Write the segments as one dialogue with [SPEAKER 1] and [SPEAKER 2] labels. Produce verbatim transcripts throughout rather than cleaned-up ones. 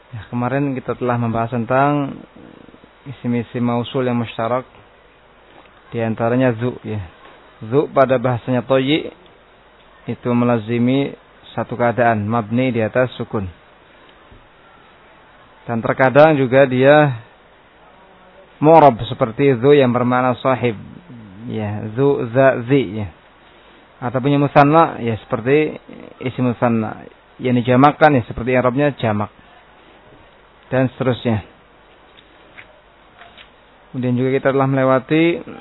[SPEAKER 1] Ya, kemarin kita telah membahas tentang isim-isim mausul yang musyarak. Di antaranya zu ya. Zu pada bahasanya toyi itu melazimi satu keadaan mabni di atas sukun. Dan terkadang juga dia mu'rab seperti zu yang bermakna sahib. Ya, zu za zi ya. Ataupun yang musanna ya seperti isim musanna. Yang dijamakkan ya seperti i'rabnya jamak. Dan seterusnya. Kemudian juga kita telah melewati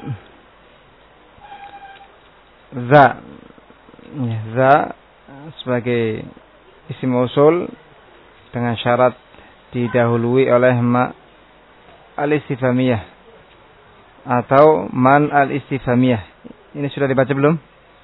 [SPEAKER 1] za. Ya, za sebagai isim mausul dengan syarat didahului oleh ma al-istifhamiyah atau man al-istifhamiyah. Ini sudah dibaca belum?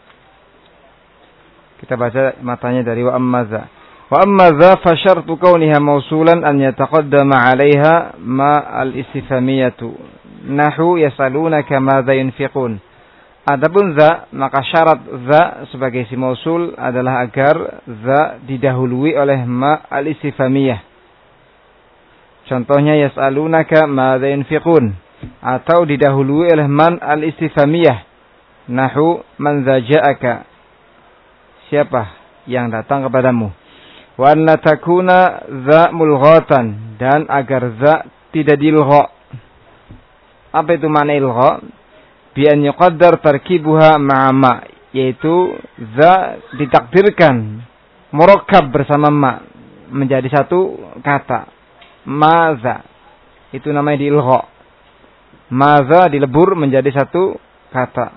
[SPEAKER 1] Kita baca matanya dari wa amma za. Wa amma za fa syartu kauniha mausulan an yataqaddama 'alaiha ma al-istifhamiyatu. Nahu yasalunaka madza yunfiqun. Adapun za, maka syarat za sebagai isim mausul adalah agar za didahului oleh ma al-istifhamiyah. Contohnya yasalunaka madza yunfiqun atau didahului oleh man al-istifhamiyah. Nahu man za ja'aka. Siapa yang datang kepadamu? Wa anna takuna za mulghatan, dan agar za tidak dilgha. Apa itu makna ilgha? Bi an yuqaddar tarkibuha ma'a ma, yaitu za ditakdirkan murakkab bersama ma menjadi satu kata. Maza itu namanya diilgha. Maza dilebur menjadi satu kata.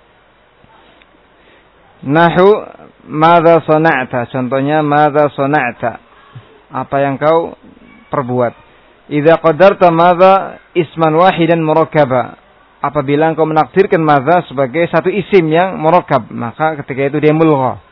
[SPEAKER 1] Nahu madza sana'ta, contohnya madza sana'ta, apa yang kau perbuat. Idza qadarta madza isman wahidan murakkaba, apabila engkau menakdirkan madza sebagai satu isim yang murakkab, maka ketika itu dia mulgha.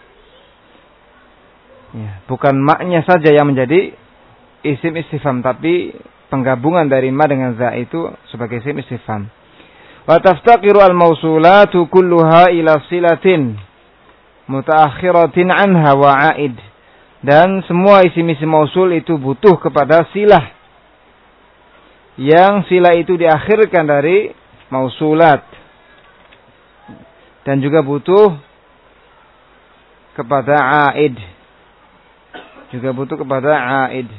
[SPEAKER 1] Ya, bukan maknya saja yang menjadi isim istifham, tapi penggabungan dari ma dengan za itu sebagai isim istifham. Wa taftaqiru al-mausulatu kulluha ila silatin mutaakhiratin anha wa aid. Dan semua isim-isim mausul itu butuh kepada silah, yang silah itu diakhirkan dari mausulat, dan juga butuh kepada aid, juga butuh kepada aid.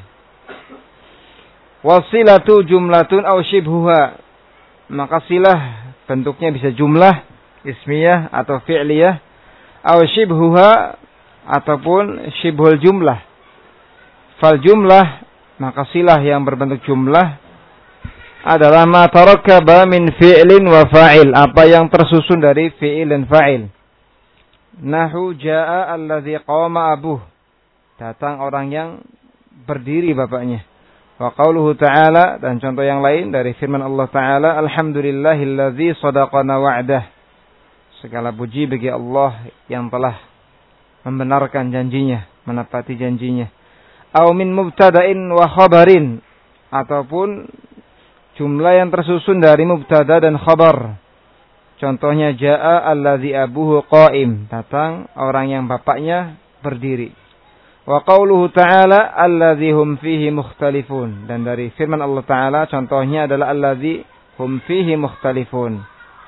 [SPEAKER 1] Wasilatu jumlatun aw shibhuha, maka silah bentuknya bisa jumlah ismiyah atau fi'liyah, aw shibhuha ataupun shibhul jumlah. Fal jumlah, maka silah yang berbentuk jumlah adalah ma tarakkaba min fi'lin wa fa'il, apa yang tersusun dari fi'il dan fa'il. Nahu jaa'a alladhi qama abuh, datang orang yang berdiri bapaknya. Wa qauluhu ta'ala, dan contoh yang lain dari firman Allah Ta'ala, alhamdulillahilladzi sadaqana wa'dah, segala puji bagi Allah yang telah membenarkan janjinya, menepati janjinya. Aw min mubtada'in wa khabarin, ataupun jumlah yang tersusun dari mubtada dan khabar. Contohnya jaa'a alladzi abuhu qa'im, datang orang yang bapaknya berdiri. Wa qauluhu ta'ala alladzi hum fihi mukhtalifun, dan dari firman Allah Ta'ala contohnya adalah alladzi hum fihi mukhtalifun.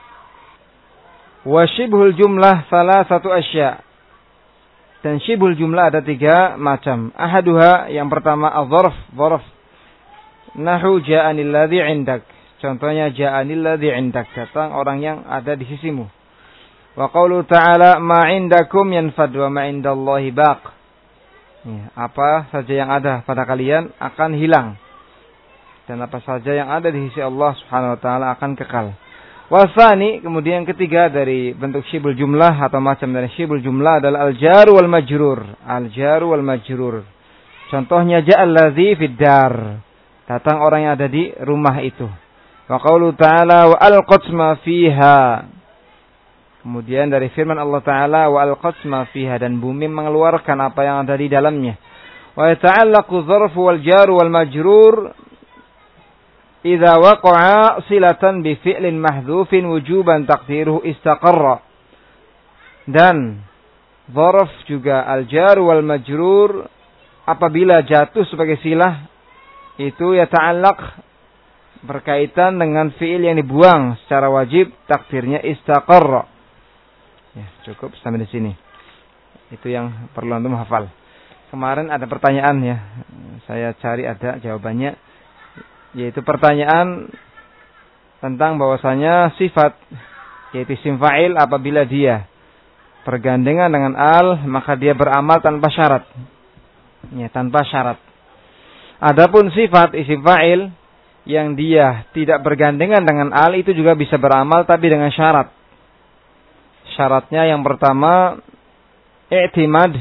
[SPEAKER 1] Wa shibhul jumlah salah satu asya, dan shibhul jumlah ada tiga macam. Ahaduha, yang pertama al-dzarf, dzarf. Nahu ja'anil ladzi 'indak, contohnya ja'anil ladzi 'indak, datang orang yang ada di sisimu. Wa qauluhu ta'ala ma 'indakum yanfad wa ma 'indallahi baq, ya, apa saja yang ada pada kalian akan hilang, dan apa saja yang ada di sisi Allah Subhanahu wa taala akan kekal. Wasani, kemudian yang ketiga dari bentuk syibul jumlah atau macam dari syibul jumlah adalah al-jar wal majrur. Al-jar wal majrur. Contohnya ja'al ladzi fid dar, datang orang yang ada di rumah itu. Wa qaulu ta'ala wa alqat ma fiha, kemudian dari firman Allah Ta'ala wa alqat ma fiha, dan bumi mengeluarkan apa yang ada di dalamnya. Wa yata'allaqu dzarfu wal jar wal majrur idza waqa'a silatan bi fi'lin mahdhufin wujuban taqdiruhu istaqarra. Dan dzarf juga al jar wal majrur apabila jatuh sebagai silah itu ya ta'allaq berkaitan dengan fiil yang dibuang secara wajib, takdirnya istaqarra. Ya, cukup sampai di sini. Itu yang perlu antum hafal. Kemarin ada pertanyaan ya. Saya cari ada jawabannya, yaitu pertanyaan tentang bahwasanya sifat yaitu isim fa'il apabila dia bergandengan dengan al maka dia beramal tanpa syarat. Ya, tanpa syarat. Adapun sifat isim fa'il yang dia tidak bergandengan dengan al itu juga bisa beramal tapi dengan syarat. Syaratnya yang pertama i'timad,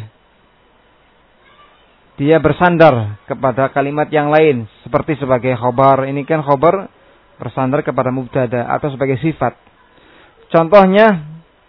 [SPEAKER 1] dia bersandar kepada kalimat yang lain seperti sebagai khobar. Ini kan khobar bersandar kepada mubtada atau sebagai sifat. Contohnya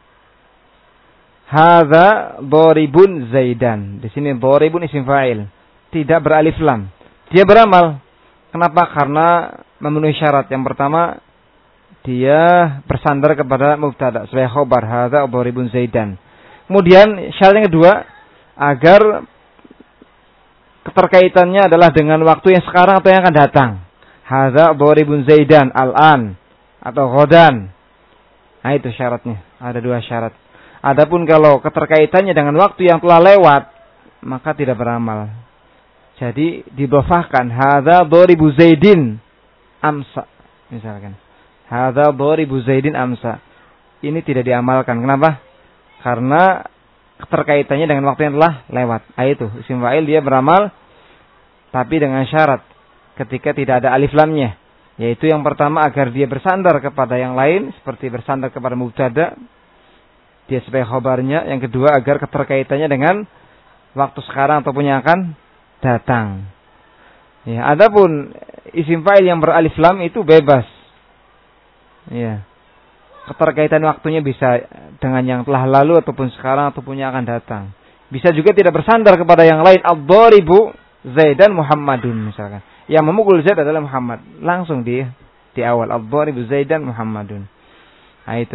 [SPEAKER 1] hadza dharibun zaidan. Di sini dharibun isim fa'il, tidak beralif lam. Dia beramal. Kenapa? Karena memenuhi syarat. Yang pertama, dia bersandar kepada mubtada sebagai khobar, hadza dharibun zaidan. Kemudian syarat yang kedua, agar keterkaitannya adalah dengan waktu yang sekarang atau yang akan datang. Hadza dharibun zaidan al-an atau ghadan. Nah, itu syaratnya. Ada dua syarat. Adapun kalau keterkaitannya dengan waktu yang telah lewat, maka tidak beramal. Jadi didhofahkan hadza dharibu zaidin amsa misalkan. Hadza dharibu zaidin amsa. Ini tidak diamalkan. Kenapa? Karena keterkaitannya dengan waktu yang telah lewat. Ah, itu isim fa'il dia beramal tapi dengan syarat ketika tidak ada alif lamnya, yaitu yang pertama agar dia bersandar kepada yang lain seperti bersandar kepada mubtada, dia sebagai khobarnya. Yang kedua agar keterkaitannya dengan waktu sekarang ataupun yang akan datang. Ya, adapun isim fa'il yang beralif lam itu bebas. Ya. Keterkaitan waktunya bisa dengan yang telah lalu ataupun sekarang ataupun yang akan datang. Bisa juga tidak bersandar kepada yang lain. Ad-dharibu Zaidan Muhammadun misalkan. Yang memukul Zaid adalah Muhammad. Langsung di di awal ad-dharibu Zaidan Muhammadun. Nah, itu.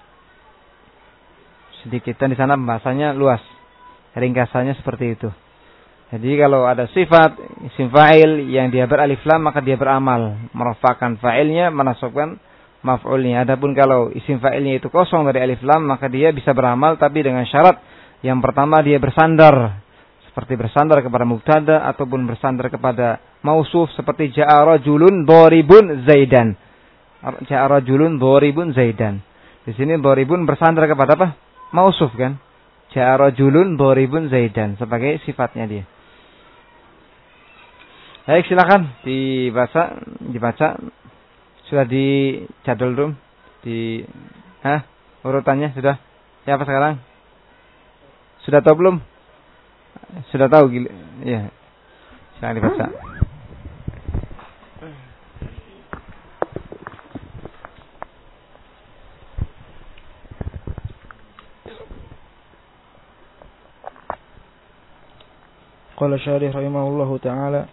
[SPEAKER 1] Sedikit dan di sana bahasanya luas. Ringkasannya seperti itu. Jadi kalau ada sifat isim fa'il yang dia beralif lam maka dia beramal, merafa'kan fa'ilnya, menasabkan maf'ulnya. Adapun kalau isim fa'ilnya itu kosong dari alif lam maka dia bisa beramal tapi dengan syarat. Yang pertama dia bersandar seperti bersandar kepada mubtada ataupun bersandar kepada mausuf seperti ja'a rajulun dharibun zaidan. Ja'a rajulun dharibun zaidan. Di sini dharibun bersandar kepada apa? Mausuf kan? Ja'a rajulun dharibun zaidan sebagai sifatnya dia. Baik, silakan dibaca, dibaca. Sudah di jadwal room di hah urutannya sudah. Ya apa sekarang? Sudah tahu belum? Sudah tahu gila. Ya. Silakan dibaca.
[SPEAKER 2] Qala syarih rahimahullahu ta'ala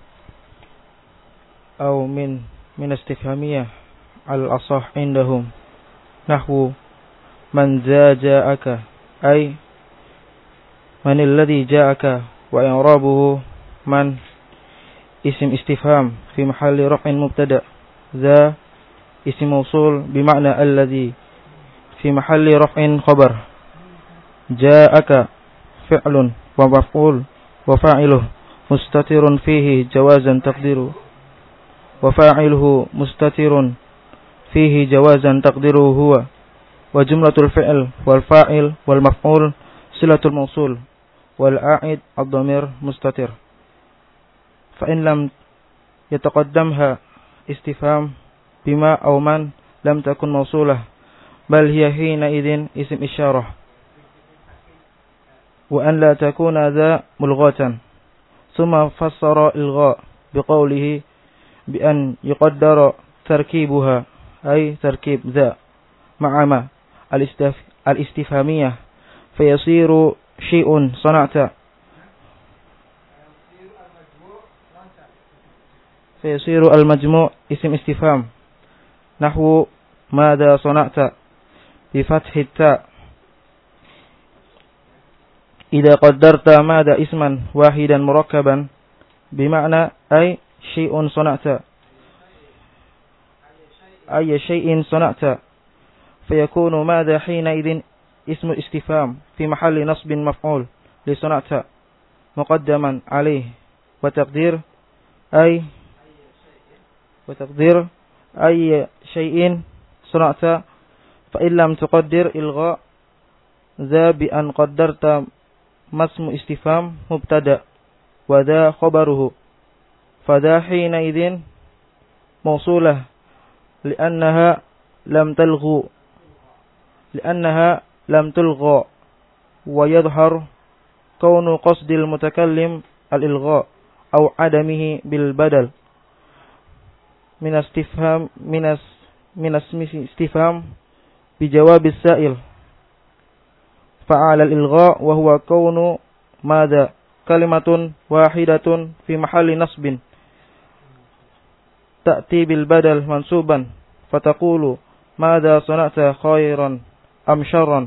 [SPEAKER 2] أو من من استفهامية على الأصح عندهم نحو من ذا جاءك أي من الذي جاءك وإعرابه من اسم استفهام في محل رفع مبتدأ ذا اسم موصول بمعنى الذي في محل رفع خبر جاءك فعل ومفعول وفاعله مستتر فيه جوازا تقديره وفاعله مستتر فيه جوازا تقديره هو وجملة الفعل والفاعل والمفعول صلة الموصول والعائد الضمير مستتر فإن لم يتقدمها استفهام بما أو من لم تكن موصولة بل هي حينئذ اسم إشارة وأن لا تكون ذا ملغاة ثم فسر الغاء بقوله بأن يقدر تركيبها أي تركيب ذا مع ما الاستفهامية فيصير شيء صنعت فيصير المجموع اسم استفهام نحو ماذا صنعت بفتح التاء idza qaddarta madha isman wahidan murakkaban bima'na ay syai'un sana'ta ay syai'in sana'ta fayakunu madha hina idin ismu istifham fi mahalli nasbin maf'ul li sana'ta muqaddaman alayh wa taqdir ay wa taqdir ay syai'in sana'ta fa illam tuqaddir ilgha za bi an qaddarta masmu istifham mubtada wa dha khabaruhu fadha hina idin mawsulah li'annaha lam talghu li'annaha lam tulgha wa yadhhar kaunu qasdil mutakallim al-ilgha aw adamihi bil badal min istifham minas minas istifham bi jawab as-sa'il fa'ala al-ilgha wa huwa kaunu madha kalimatun wahidatun fi mahalli nasbin ta'ti bil badal mansuban fataqulu madha sana'ta khairan am syarran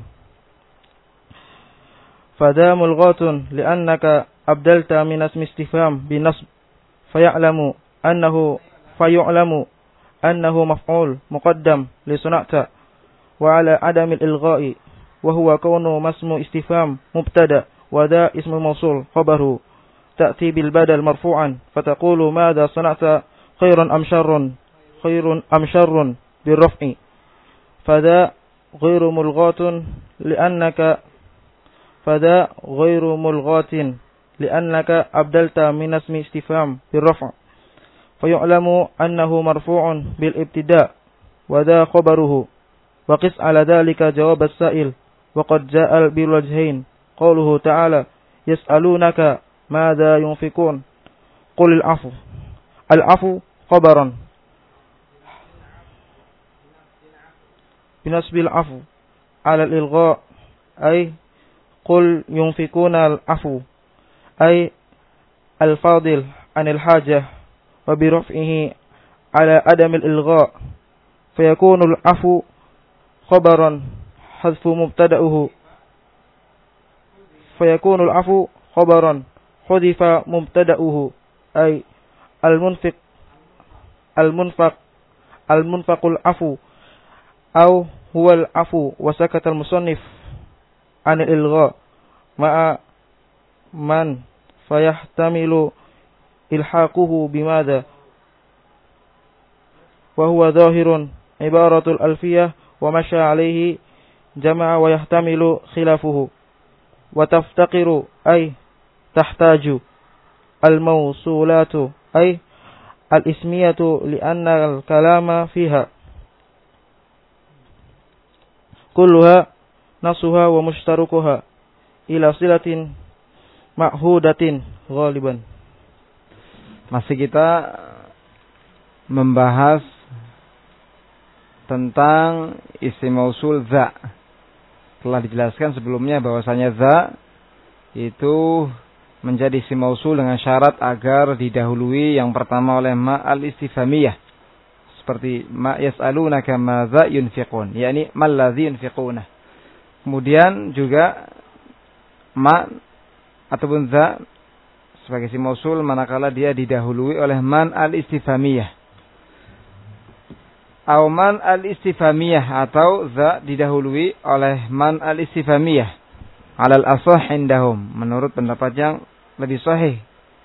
[SPEAKER 2] fadha mulghatun li'annaka abdalta min ismi istifham bi nasb faya'lamu annahu fayu'lamu annahu maf'ul muqaddam li sana'ta wa ala adami al-ilgha'i wa huwa kaunu masmu istifham mubtada wa dha ismu mawsul khabaru ta'ti bil badal marfu'an fataqulu madha sana'ta khairan am syarrun khairun am syarrun bir raf'i fadha ghairu mulghatun li'annaka fadha ghairu mulghatin li'annaka abdalta min ismi istifham bir raf' fayu'lamu annahu marfu'un bil ibtida' wa dha khabaruhu wa qis 'ala dhalika jawab as-sa'il wa qad ja'a bil wajhain qawluhu ta'ala yas'alunaka madha yunfikun qul al-'afu al-'afu khabaran binasbil 'afu 'ala al-ilgha ay qul yunfikuna al-'afu ay al-fadil 'an al-hajah wa bi raf'ihi 'ala adam al-ilgha fayakunu al-'afu khabaran hadfu mubtada'uhu fayakunu al-'afu khabaran hudifa mubtada'uhu ay al-munfiq al-munfaq al-munfaqul 'afu aw huwa al-'afu wa sakata al-musannif 'an al-ilgha ma'a man fayahtamilu ilhaquhu bimadha wa huwa dhahirun ibaratul alfiyah wa masya alayhi jama'a wa yahtamilu khilafuhu wa taftaqiru ay tahtaju al-mawsulatu ay al-ismiyatu li'anna al-kalama fiha kulluha nasuha wa mushtarukuha ila silatin ma'hudatin ghaliban.
[SPEAKER 1] Masih kita membahas tentang isim mausul za. Telah dijelaskan sebelumnya bahwasanya za itu menjadi isim mausul dengan syarat agar didahului yang pertama oleh ma al-istifhamiyah. Seperti ma yas'alunaka madza yunfiqun, yakni mal ladzi yunfiquna. Kemudian juga ma ataupun za sebagai isim mausul manakala dia didahului oleh man al-istifhamiyah. Au man al-istifhamiyah atau za didahului oleh man al-istifhamiyah. Alal asah indahum, menurut pendapat yang lebih sahih.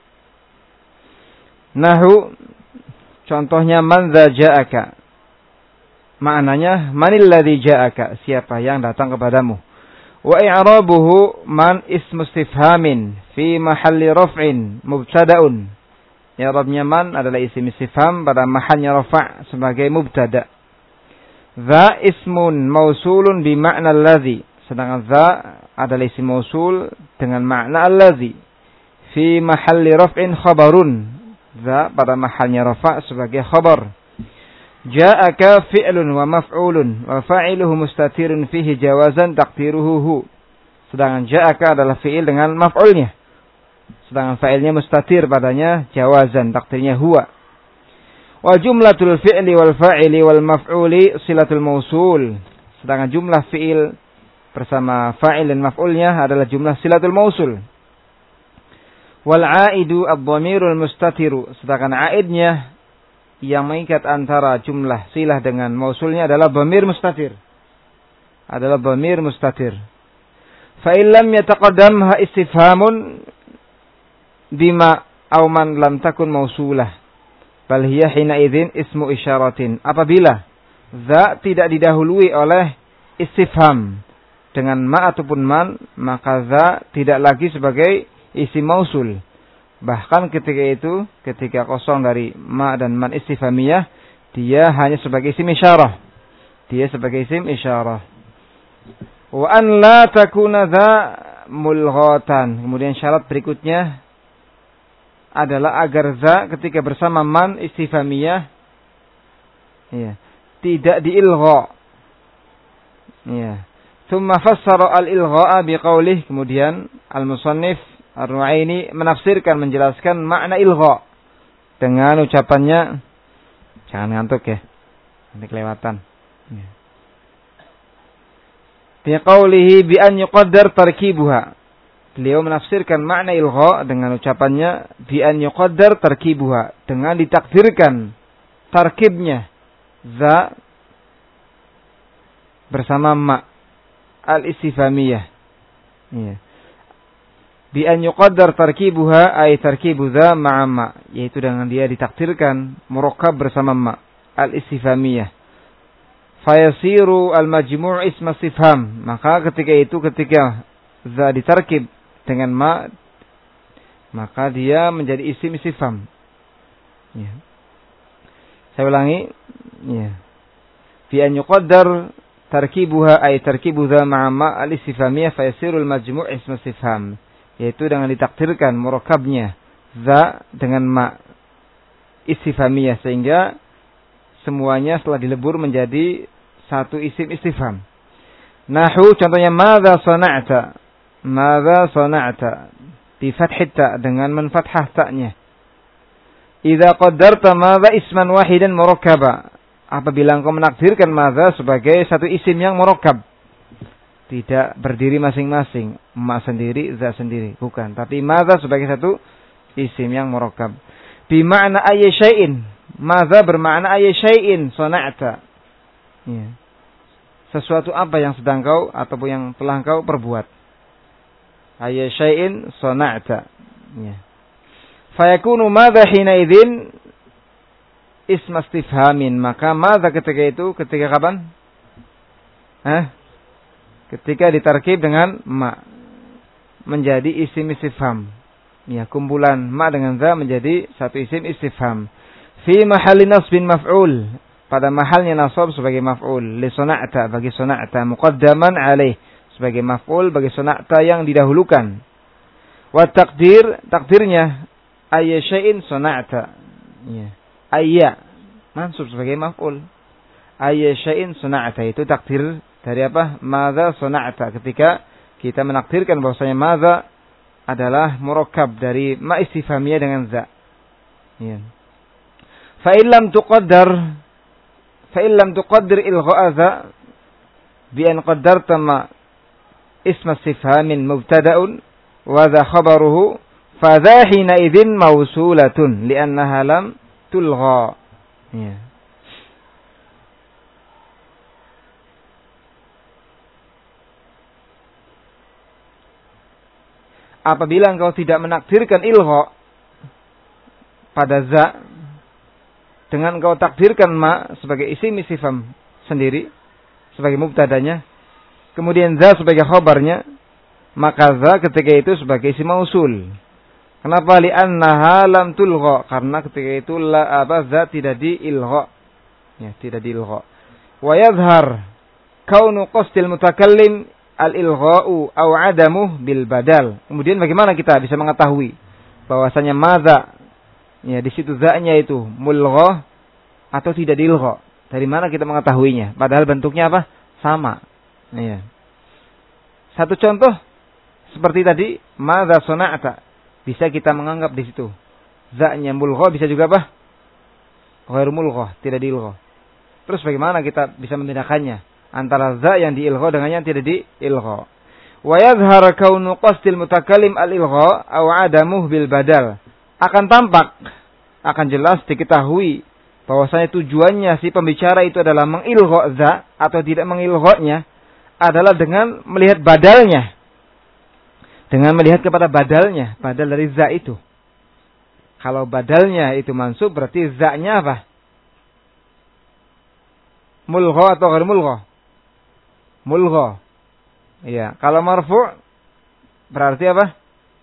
[SPEAKER 1] Nahu, contohnya man dza ja'aka. Maknanya manil ladzi ja'aka, siapa yang datang kepadamu. Wa i'rabuhu man ismu istifhamin fi mahalli raf'in mubtada'un. I'rabnya man adalah isim istifham pada mahalnya rafa' sebagai mubtada'. Dza ismun mausulun bi ma'na alladzi. Sedangkan dza adalah isim mausul dengan makna alladzi. Fi mahalli raf'in khabarun. Dza pada mahalnya rafa' sebagai khabar. Ja'aka fi'lun wa maf'ulun wa fa'iluhu mustatirun fihi jawazan taqdiruhu hu. Sedangkan ja'aka adalah fi'il dengan maf'ulnya. Sedangkan fa'ilnya mustatir padanya jawazan, takdirnya huwa. Wa jumlatul fi'li wal fa'ili wal maf'uli silatul mausul. Sedangkan jumlah fi'il bersama fa'il dan maf'ulnya adalah jumlah silatul mausul. Wal aidu ad-dhamirul mustatiru, sedangkan aidnya yang mengikat antara jumlah silah dengan mausulnya adalah dhamir mustatir. Adalah dhamir mustatir. Fa in lam yataqaddamha istifhamun bima aw man lam takun mausulah bal hiya hina idzin ismu isyaratin. Apabila za tidak didahului oleh istifham dengan ma ataupun man, maka za tidak lagi sebagai isim mausul. Bahkan ketika itu, ketika kosong dari ma dan man istifhamiyah, dia hanya sebagai isim isyarah. Dia sebagai isim isyarah. Wa an la takuna dha mulghatan. Kemudian syarat berikutnya adalah agar za ketika bersama man istifhamiyah, ya, tidak diilgha. Ya. Tsumma fassara al-ilgha'a biqaulih. Kemudian al-musannif Ar-Ru'aini menafsirkan, menjelaskan makna ilgha dengan ucapannya, jangan ngantuk ya, nanti kelewatan. Ya. Biqaulihi bi an yuqaddar tarkibuha. Beliau menafsirkan makna ilgha dengan ucapannya bi an yuqaddar tarkibuha, dengan ditakdirkan tarkibnya za bersama ma al-istifhamiyah. Ya. Bi an yuqaddar tarkibuha ay tarkibu dha ma'a ma, yaitu dengan dia ditakdirkan murakkab bersama ma al-istifhamiyah. Fayasiru al-majmu' isma istifham, maka ketika itu ketika za ditarkib dengan ma, maka dia menjadi isim istifham. Ya. Saya ulangi, ya. Bi an yuqaddar tarkibuha ay tarkibu dha ma'a ma al-istifhamiyah fayasiru al-majmu' isma istifham, yaitu dengan ditakdirkan murakkabnya za dengan ma istifhamiyah, sehingga semuanya setelah dilebur menjadi satu isim istifham. Nahu, contohnya madza sana'ta, madza sana'ta bi fathhi ta, dengan menfathah ta'nya. Idza qaddarta madza isman wahidan murakkaba, apabila engkau menakdirkan madza sebagai satu isim yang murakkab, tidak berdiri masing-masing, ma sendiri, za sendiri, bukan, tapi madza sebagai satu isim yang murakkab. Bi ma'na ayyi syai'in, madza bermakna ayyi syai'in sana'ta. Ya. Sesuatu apa yang sedang kau ataupun yang telah kau perbuat. Ayyi syai'in sana'ta. Ya. Fayakunu madza hina idzin isma istifhamin, maka madza ketika itu ketika kapan? Hah? Ketika ditarkib dengan ma menjadi isim istifham. Ya, kumpulan ma dengan za menjadi satu isim istifham. Fi mahalli nasbin maf'ul, pada mahalnya nasab sebagai maf'ul, li sana'ta, bagi sana'ta, muqaddaman alaih, sebagai maf'ul bagi sana'ta yang didahulukan. Wa takdir, takdirnya ayya syai'in sana'ta. Ya. Ayya mansub sebagai maf'ul. Ayya syai'in sana'ta itu takdir dari apa? Madza sana'ta, ketika kita menakdirkan bahwasanya madza adalah murakkab dari ma istifhamiyah dengan za. Ya. Fa in lam tuqaddar fa in lam tuqaddir ilgha'a za bi an qaddarta ma isma istifhamin mubtada'un wa dha khabaruhu fa dha hina idzin mawsulatun li'annaha lam tulgha. Ya. Apabila engkau tidak menakdirkan ilgha pada za, dengan engkau takdirkan ma sebagai isim istifham sendiri sebagai mubtadanya, kemudian za sebagai khabarnya, maka za ketika itu sebagai isim mausul. Kenapa? Li'annaha lam tulgha, karena ketika itu la apa za tidak diilgha. Ya, tidak diilgha. Wa yadhhar kaunu qasdil mutakallim al-ilgha'u aw 'adamuh bil badal. Kemudian bagaimana kita bisa mengetahui bahwasanya madza, ya, di situ za-nya itu mulgha atau tidak diilgha? Dari mana kita mengetahuinya? Padahal bentuknya apa? Sama. Ya. Satu contoh seperti tadi, madza sana'ta, bisa kita menganggap di situ za-nya mulgha, bisa juga apa? Ghairu mulgha, tidak diilgha. Terus bagaimana kita bisa membedakannya? antara za yang diilgha dengan yang tidak diilgha. Wa yadhhar kaunu qasdil mutakallim al-ilgha aw adamuhu bil badal. Akan tampak, akan jelas diketahui bahwasanya tujuannya si pembicara itu adalah mengilgha za atau tidak mengilghanya adalah dengan melihat badalnya. Dengan melihat kepada badalnya, badal dari za itu. Kalau badalnya itu mansub berarti za-nya apa? Mulgha atau ghair mulgha? Mulgha. Iya, kalau marfu' berarti apa?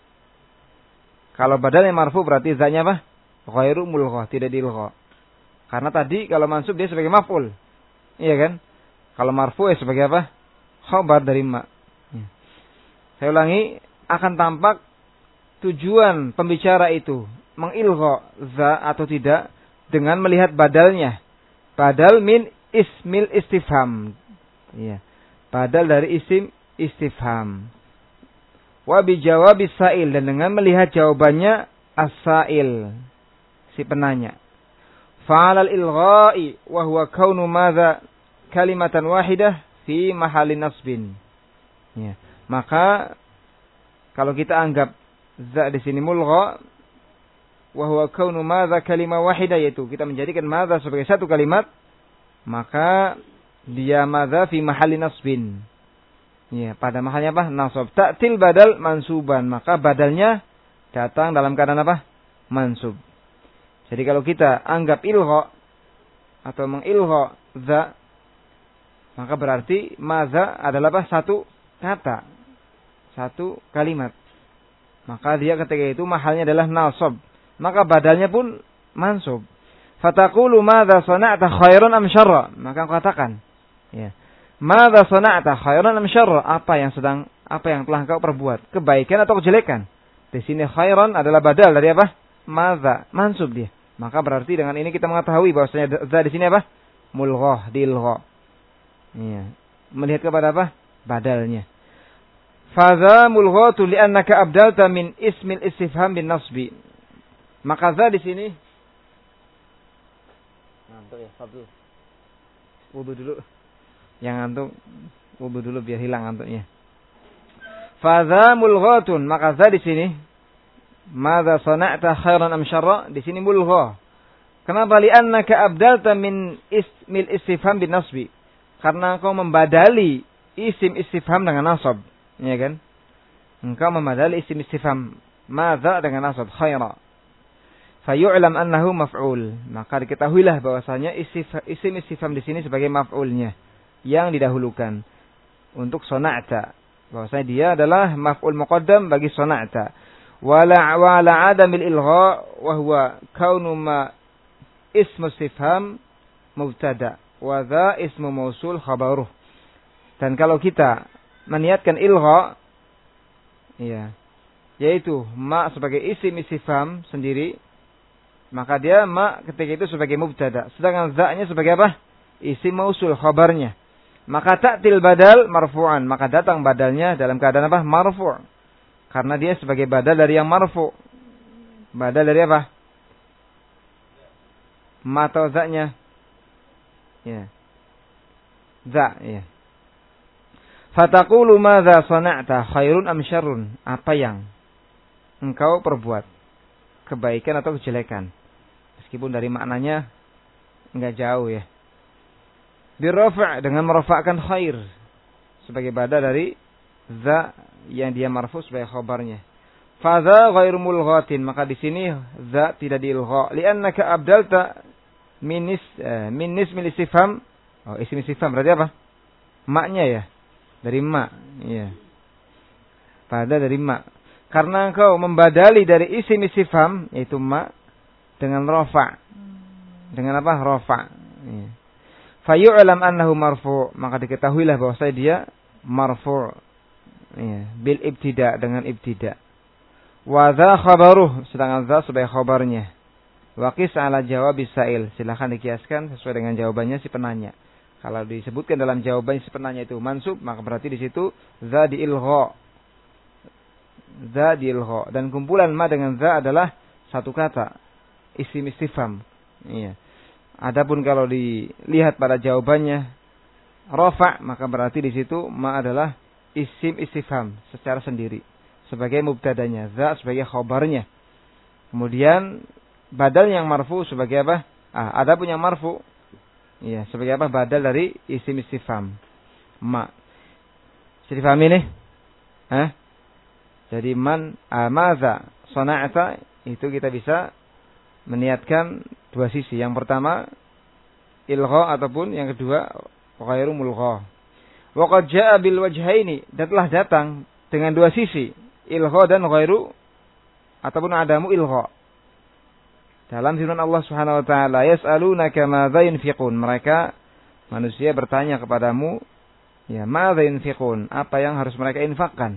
[SPEAKER 1] Kalau badalnya marfu' berarti za-nya apa? Ghairu mulgha, tidak diilgha. Karena tadi kalau mansub dia sebagai maf'ul. Iya kan? Kalau marfu' ya sebagai apa? Khabar dari ma. Ya. Saya ulangi, akan tampak tujuan pembicara itu mengilgha za atau tidak dengan melihat badalnya. Badal min ismil istifham. Iya. Badal dari isim istifham. Wa bi jawabis sa'il, dan dengan melihat jawabannya as-sa'il, si penanya. Fa'alal ilgha'i wa huwa kaunu madza kalimatan wahidah fi mahalli nasbin. Ya. Maka kalau kita anggap za di sini mulgha wa huwa kaunu madza kalimah wahidah, yaitu kita menjadikan madza sebagai satu kalimat, maka dia madza fi mahalli nasbin. Ya, pada mahalnya apa? Nasab. Ta'til badal mansuban, maka badalnya datang dalam keadaan apa? Mansub. Jadi kalau kita anggap ilgha atau mengilgha za, maka berarti madza adalah apa? Satu kata, satu kalimat. Maka dia ketika itu mahalnya adalah nasab, maka badalnya pun mansub. Fataqulu madza sana'ta khairan am syarra, maka katakan, ya, madza sana'ta khairan am syarra, apa yang sedang apa yang telah engkau perbuat, kebaikan atau kejelekan. Di sini khairan adalah badal dari apa? Madza, mansub dia. Maka berarti dengan ini kita mengetahui bahwasanya za di sini apa? Mulghah, dilgha. Iya. Melihat kepada apa? Badalnya. Fadza mulghatu li'annaka abdalta min ismil istifham bin nasbi. Maka za di sini ngantuk ya, Fadl. Wudu dulu. Yang ngantuk wudu dulu biar hilang ngantuknya. Fadza mulghatun, maka za di sini madza sana'ta khairan am syarra, di sini mulgha. Kenapa? Li'annaka abdalta min ismil istifham bin nasbi. Karena engkau membadali isim istifham dengan nasab, ya kan? Engkau membadali isim istifham madza dengan nasab khaira. Fayu'lam annahu maf'ul. Maka diketahuilah bahwasanya isim istifham di sini sebagai maf'ulnya yang didahulukan untuk sana'ta. Bahwasanya dia adalah maf'ul muqaddam bagi sana'ta. Wala wala adamil ilgha wa huwa kaunu ma ismu istifham mubtada wa dha ismu mausul khabaruh. Dan kalau kita meniatkan ilgha, ya, yaitu ma sebagai isim istifham sendiri, maka dia ma ketika itu sebagai mubtada, sedangkan za-nya sebagai apa? Isim mausul khabarnya. Maka ta'til badal marfu'an, maka datang badalnya dalam keadaan apa? Marfu'. Karena dia sebagai badal dari yang marfu'. Badal dari apa? Ma atau za-nya? Ya. Za, ya. Fataqulu madza sana'ta khairun am syarrun? Apa yang engkau perbuat? Kebaikan atau kejelekan? Meskipun dari maknanya enggak jauh ya. Birrafa' dengan merafa'kan khair sebagai badal dari za yang dia marfu sebagai khabarnya. Fa dza ghairu mulghatin, maka di sini za tidak diilgha li'annaka abdalta min is eh, min ismil istifham. Oh, isim istifham berarti apa? Maknya ya. Dari ma, iya. Pada dari ma. Karena engkau membadali dari isim istifham yaitu ma dengan rafa'. Dengan apa? Rafa'. Iya. Fayu'lam annahu marfu', maka diketahuilah bahwasanya dia marfu'. Iya, bil ibtida, dengan ibtida. Wa dza khabaruh, sedangkan dza sebagai khabarnya. Wa qis ala jawabis sa'il, silakan dikiaskan sesuai dengan jawabannya si penanya. Kalau disebutkan dalam jawaban si penanya itu mansub, maka berarti di situ dza diilgha. Dza diilgha, dan kumpulan ma dengan dza adalah satu kata, isim istifham. Iya. Adapun kalau dilihat pada jawabannya rafa', maka berarti di situ ma adalah isim istifham secara sendiri sebagai mubtadanya, za sebagai khabarnya. Kemudian badal yang marfu sebagai apa? Ah, ada pun yang marfu, iya, sebagai apa? Badal dari isim istifham ma. Bisa difahami nih? Hah? Jadi man amaza sana'ata itu kita bisa meniatkan dua sisi. Yang pertama ilgha ataupun yang kedua ghairu mulgha. Wa qad jaa'a bil wajhaini, dan telah datang dengan dua sisi, ilgha dan ghairu ataupun adamu ilgha. Dalam firman Allah Subhanahu wa taala, yas'alunaka madza yunfiqun. Mereka manusia bertanya kepadamu, ya, madza yunfiqun, apa yang harus mereka infakkan?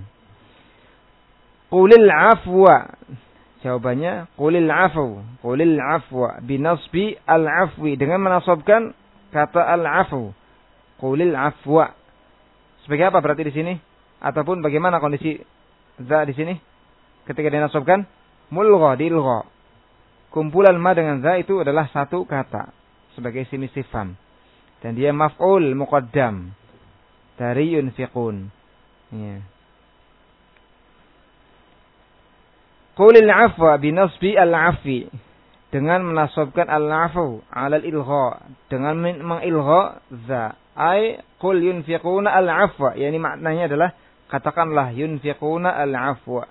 [SPEAKER 1] Qulil afwa. Jawabannya qulil afu. Qulil afwa binasbi al-afwi, dengan menasabkan kata al-afu. Qulil afwa. Sebagai apa berarti di sini? Ataupun bagaimana kondisi za di sini ketika dinasabkan? Mulgha, diilgha. Kumpulan ma dengan za itu adalah satu kata sebagai isim istifham, dan dia maf'ul muqaddam dari yunfiqun. Ya. Qulil afwa binasbi al-afi, dengan menasabkan al-afu ala al-ilgha, dengan mengilgha za. Ai qul yunfiquna al-afwa, yakni maknanya adalah katakanlah yunfiquna al-afwa,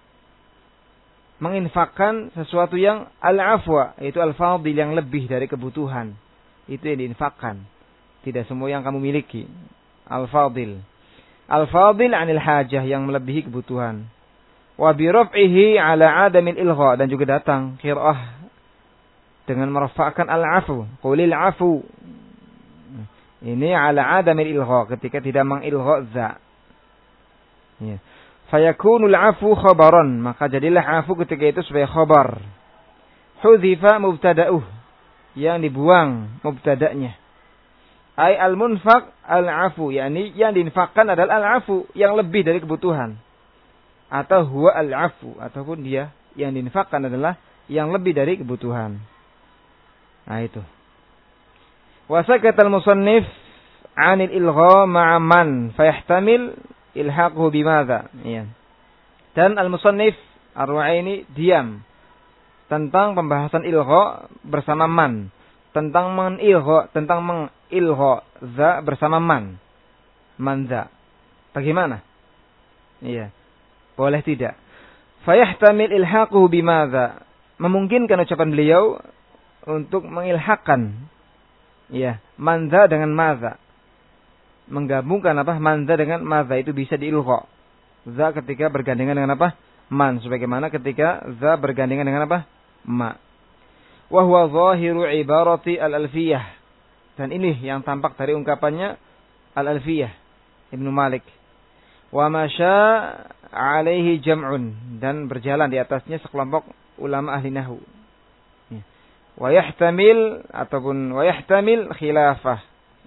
[SPEAKER 1] menginfakkan sesuatu yang al-afwa, yaitu al-fadil, yang lebih dari kebutuhan. Itu yang diinfakkan, tidak semua yang kamu miliki. Al-fadil, al-fadil anil hajah, yang melebihi kebutuhan. Wa bi raf'ihi ala adamil ilgha, dan juga datang qiraah dengan merafa'kan al-afu, qulil afu. Ini ala adamil ilgha, ketika tidak mengilgha za. Ya. Fayakunul afu khabaran, maka jadilah afu ketika itu sebagai khabar. Hudhifa mubtada'uh, yang dibuang mubtada'nya. Ai al-munfaq al-afu, yakni yang diinfakkan adalah al-afu, yang lebih dari kebutuhan. Atau huwa al-afu, ataupun dia yang diinfakkan adalah yang lebih dari kebutuhan. Nah itu. Wa sakatal musannif 'anil ilgha ma'a man fayahtamil ilhaquhu bimadza. Ya. Dan al-musannif Ar-Ru'aini diam tentang pembahasan ilgha bersama man, tentang mengilgha, tentang mengilgha za bersama man. Man za. Bagaimana? Iya. Boleh tidak? Fayahtamil ilhaquhu bimadza. Memungkinkan ucapan beliau untuk mengilhaqkan, ya, manza dengan maza. Menggabungkan apa? Manza dengan maza itu bisa diilgha. Za ketika bergandengan dengan apa? Man. Sebagaimana ketika za bergandengan dengan apa? Ma. Wa huwa zahiru ibarati al-alfiyah. Dan ini yang tampak dari ungkapannya al-alfiyah Ibnu Malik. Wa masya alaihi jam'un, dan berjalan di atasnya sekelompok ulama ahli nahwu. Wa yahtamil ataupun wa yahtamil khilafah.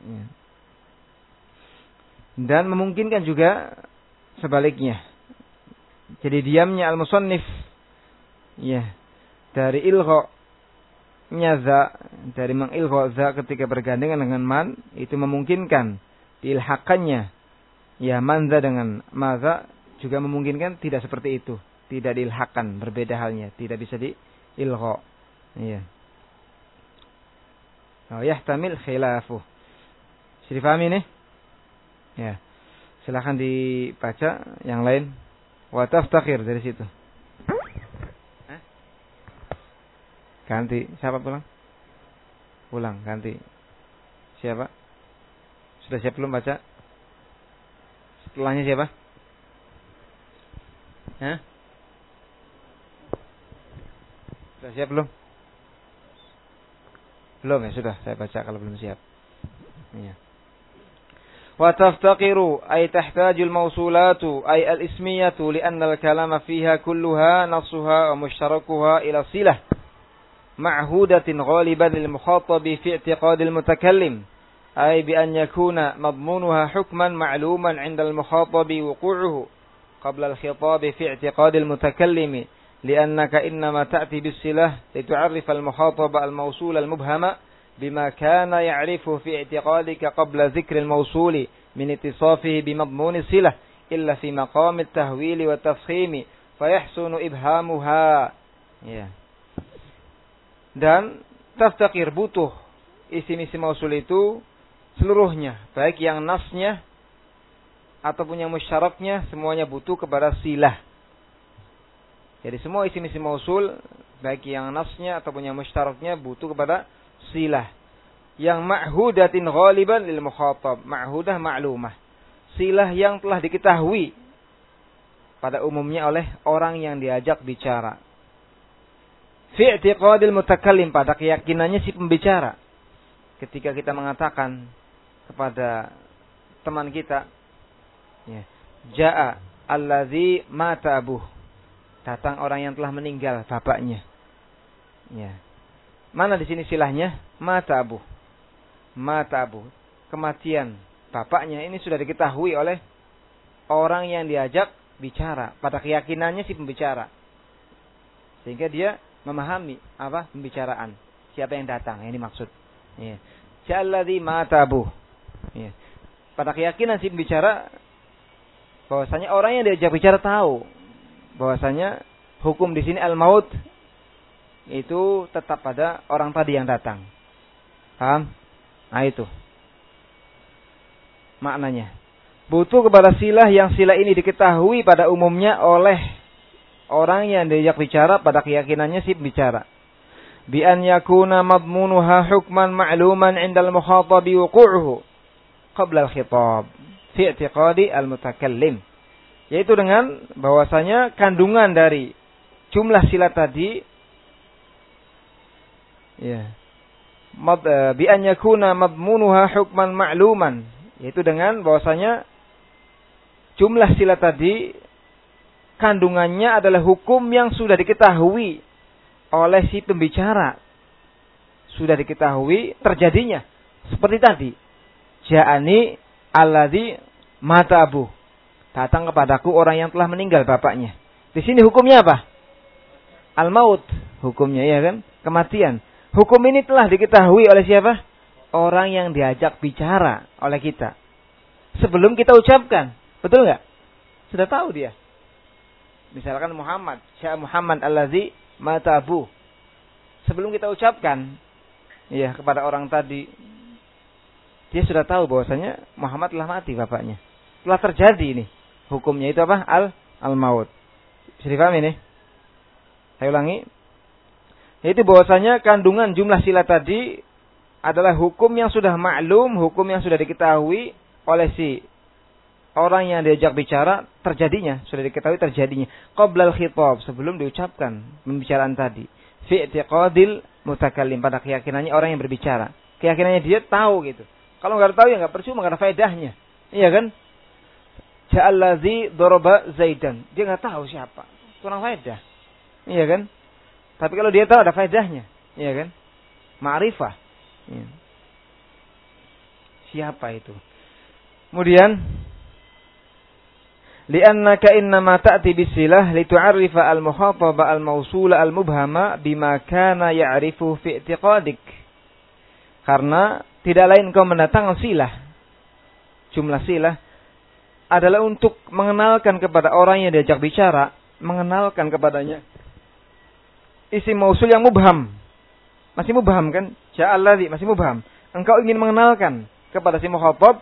[SPEAKER 1] Dan memungkinkan juga sebaliknya. Jadi diamnya al-musannif, ya, dari ilgha nyaza, dari mengilgha za ketika bergandengan dengan man, itu memungkinkan diilhakannya, ya, manza dengan maza, juga memungkinkan tidak seperti itu, tidak diilhakan, berbeda halnya, tidak bisa diilgha. Iya. Oh, yahtamil khilafuh. Bisa difahami nih? Ya. Silakan dibaca yang lain. Wa taftakhir dari situ. Hah? Ganti. Siapa pulang? Pulang, ganti. Siapa? Sudah siap belum baca? Setelahnya siapa? Hah? Sudah siap belum? Belum ya, sudah saya baca kalau belum siap. Ya. Wa taftaqiru ay tahtajul mawsulatu ay al-ismiyatu li'anna al-kalama fiha kulluha nasuha wa mushtarakuha ila silah ma'hudatin ghaliban lil mukhatabi fi i'tiqad al-mutakallim ay bi an yakuna madmunuha hukman ma'luman 'inda al-mukhatabi wuqu'uhu qabla al-khitab fi i'tiqad al-mutakallim li'annaka innama ta'ti bis-silah litu'arrifa al-mukhataba al-mawsul al-mubhama bima kana ya'rifu fi i'tiqadika qabla dzikri al-mawsuli min ittisafihi bimadmun silah illa fi maqam at-tahwil wa tafkhim fayahsunu ibhamuha. Ya. Dan taftaqir butuh isim-isim mausul itu seluruhnya, baik yang nasnya ataupun yang musyaraknya, semuanya butuh kepada silah. Jadi semua isim-isim mausul, baik yang nasnya ataupun yang musyaraknya, butuh kepada silah. Yang ma'hudatin ghaliban lil mukhatab. Ma'hudah ma'lumah. Silah yang telah diketahui pada umumnya oleh orang yang diajak bicara. Fi i'tiqadil mutakallim, pada keyakinannya si pembicara. Ketika kita mengatakan kepada teman kita, ya, Ja'a allazi mata abuh, datang orang yang telah meninggal bapaknya. Ya. Mana di sini silahnya? Mata abuh. Mata abuh. Kematian bapaknya ini sudah diketahui oleh orang yang diajak bicara. Pada keyakinannya si pembicara. Sehingga dia memahami apa pembicaraan. Siapa yang datang, ini maksud. Ya. Ja'a allazi mata abuh. Ya. Pada keyakinan si pembicara, bahwasanya orang yang diajak bicara tahu bahwasanya hukum di sini al-maut itu tetap pada orang tadi yang datang. Paham? Nah itu maknanya. Butuh kepada silah yang silah ini diketahui pada umumnya oleh orang yang diajak bicara pada keyakinannya si bicara. Bi an yakuna madmunuha hukman ma'luman 'inda al-mukhatabi wuqu'uhu qabla al-khitab fi i'tiqadi al-mutakallim. Yaitu dengan bahwasanya kandungan dari jumlah sila tadi, ya, mad, bi an yakuna madmunuha hukman ma'luman, yaitu dengan bahwasanya jumlah sila tadi kandungannya adalah hukum yang sudah diketahui oleh si pembicara, sudah diketahui terjadinya. Seperti tadi, ja'ani alladzi mata abuh, datang kepadaku orang yang telah meninggal bapaknya. Di sini hukumnya apa? Al-maut, hukumnya ya kan? Kematian. Hukum ini telah diketahui oleh siapa? Orang yang diajak bicara oleh kita. Sebelum kita ucapkan. Betul enggak? Sudah tahu dia. Misalkan Muhammad, Syekh Muhammad allazi mata abuh. Sebelum kita ucapkan ya kepada orang tadi, dia sudah tahu bahwasanya Muhammad telah mati bapaknya. Telah terjadi ini. Hukumnya itu apa? Al al-maut. Bisa dipahami ini? Saya ulangi. Yaitu bahwasanya kandungan jumlah sila tadi adalah hukum yang sudah maklum, hukum yang sudah diketahui oleh si orang yang diajak bicara terjadinya, sudah diketahui terjadinya. Qabla al-khitab, sebelum diucapkan pembicaraan tadi. Fi i'tiqadil mutakallim, pada keyakinannya orang yang berbicara. Keyakinannya dia tahu gitu. Kalau enggak tahu ya enggak percuma, enggak ada faedahnya. Iya kan? Ja'allazi daraba Zaidan. Dia enggak tahu siapa. Kurang faedah. Iya kan? Tapi kalau dia tahu ada faedahnya. Iya kan? Ma'rifah. Iya. Siapa itu? Kemudian li'annaka innama ta'ti bisilah litu'arrifa al-mukhataba al-mawsula al-mubhama bima kana ya'rifu fi i'tiqadik. Karena tidak lain kau mendatangkan silah. Jumlah silah adalah untuk mengenalkan kepada orang yang diajak bicara, mengenalkan kepadanya isim mausul yang mubham. Masih mubham kan? Ja'alladzi masih mubham. Engkau ingin mengenalkan kepada si mukhatab,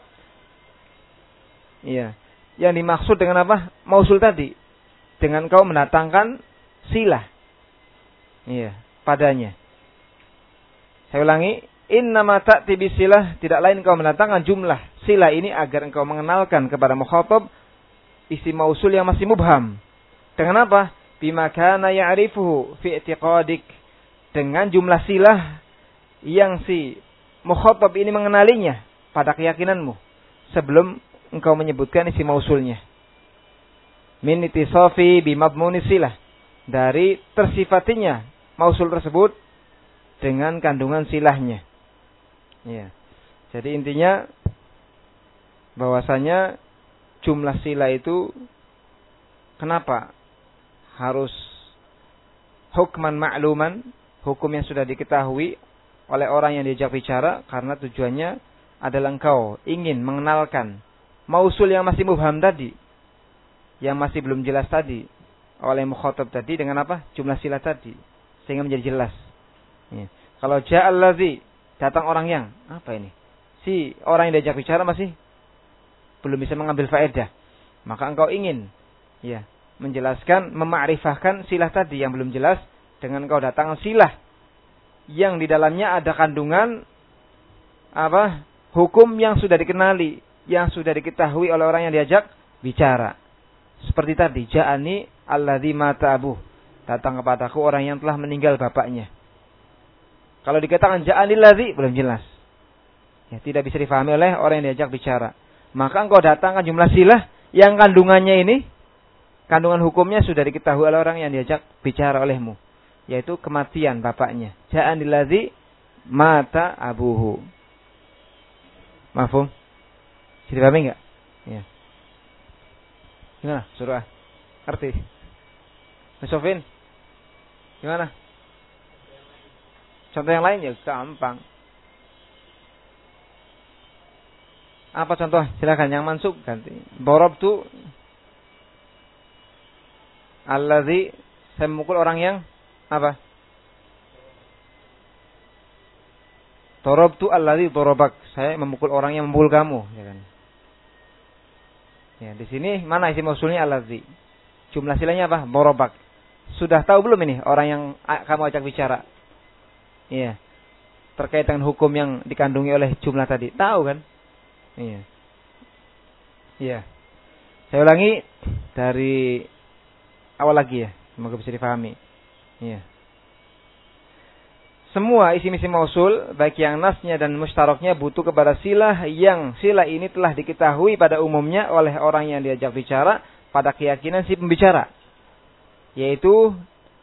[SPEAKER 1] iya, yang dimaksud dengan apa? Mausul tadi. Dengan kau mendatangkan silah. Iya, padanya. Saya ulangi, innama ta'ti bisilah, tidak lain kau mendatangkan jumlah silah ini agar engkau mengenalkan kepada mukhatab isim mausul yang masih mubham. Dengan apa? Bima kana ya'rifuhu fi i'tiqadik, dengan jumlah silah yang si mukhatab ini mengenalinya pada keyakinanmu sebelum engkau menyebutkan isi mausulnya. Min ittisafi bimadmuni silah, dari tersifatinya mausul tersebut dengan kandungan silahnya. Ya. Jadi intinya bahwasanya jumlah silah itu kenapa harus hukman ma'luman, hukum yang sudah diketahui oleh orang yang diajak bicara karena tujuannya adalah engkau ingin mengenalkan mausul yang masih mubham tadi, yang masih belum jelas tadi oleh mukhatab tadi dengan apa? Jumlah sila tadi, sehingga menjadi jelas. Ya. Kalau ja'al ladzi, datang orang yang, apa ini? Si orang yang diajak bicara masih belum bisa mengambil faedah. Maka engkau ingin ya menjelaskan, memakrifahkan silah tadi yang belum jelas dengan engkau datang silah yang di dalamnya ada kandungan apa? Hukum yang sudah dikenali, yang sudah diketahui oleh orang yang diajak bicara. Seperti tadi, ja'ani alladzi mata abuh. Datang kepadaku orang yang telah meninggal bapaknya. Kalau dikatakan ja'ani alladzi, belum jelas. Ya, tidak bisa difahami oleh orang yang diajak bicara. Maka engkau datangkan jumlah silah yang kandungannya ini, kandungan hukumnya sudah diketahui oleh orang yang diajak bicara olehmu. Yaitu kematian bapaknya. Ja'ani alladzi mata abuhu. Mafhum? Bisa dipahami enggak? Ya. Gimana? Surah. Arti. Mas Sofin. Gimana? Contoh yang lain ya gampang. Apa contoh? Silakan yang mansub ganti. Darabtu allazi, saya memukul orang yang apa? Darabtu allazi darabak. Saya memukul orang yang memukul kamu, ya kan? Ya, di sini mana isi mausulnya allazi? Jumlah silanya apa? Darabak. Sudah tahu belum ini orang yang kamu ajak bicara? Iya. Terkait dengan hukum yang dikandungi oleh jumlah tadi. Tahu kan? Iya. Iya. Saya ulangi dari awal lagi ya. Semoga bisa difahami. Iya. Semua isim-isim mausul, baik yang nasnya dan mustaroknya butuh kepada silah yang silah ini telah diketahui pada umumnya oleh orang yang diajak bicara pada keyakinan si pembicara. Yaitu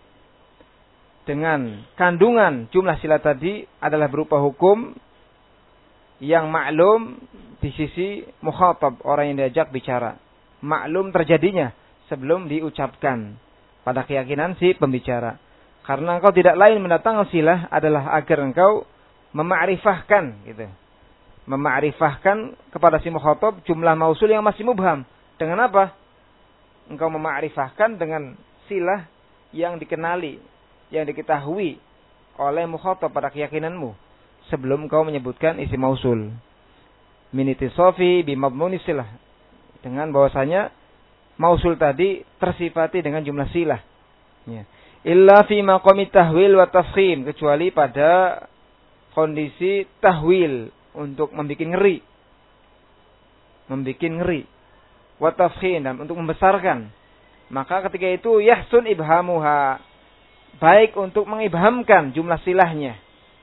[SPEAKER 1] dengan kandungan jumlah silah tadi adalah berupa hukum yang maklum di sisi mukhatab, orang yang diajak bicara. Maklum terjadinya sebelum diucapkan pada keyakinan si pembicara. Karena engkau tidak lain mendatangkan silah adalah agar engkau memakrifahkan gitu. Memakrifahkan kepada si mukhatab jumlah mausul yang masih mubham. Dengan apa? Engkau memakrifahkan dengan silah yang dikenali, yang diketahui oleh mukhatab pada keyakinanmu sebelum engkau menyebutkan isi mausul. Min ittisafi bi mabmuni silah. Dengan bahwasanya mausul tadi tersifati dengan jumlah silah. Ya. Illa fi maqami tahwil wa tafkhim, kecuali pada kondisi tahwil untuk membuat ngeri. Membuat ngeri. Wa tafkhim, dan untuk membesarkan. Maka ketika itu yahsun ibhamuha, baik untuk mengibhamkan jumlah silahnya.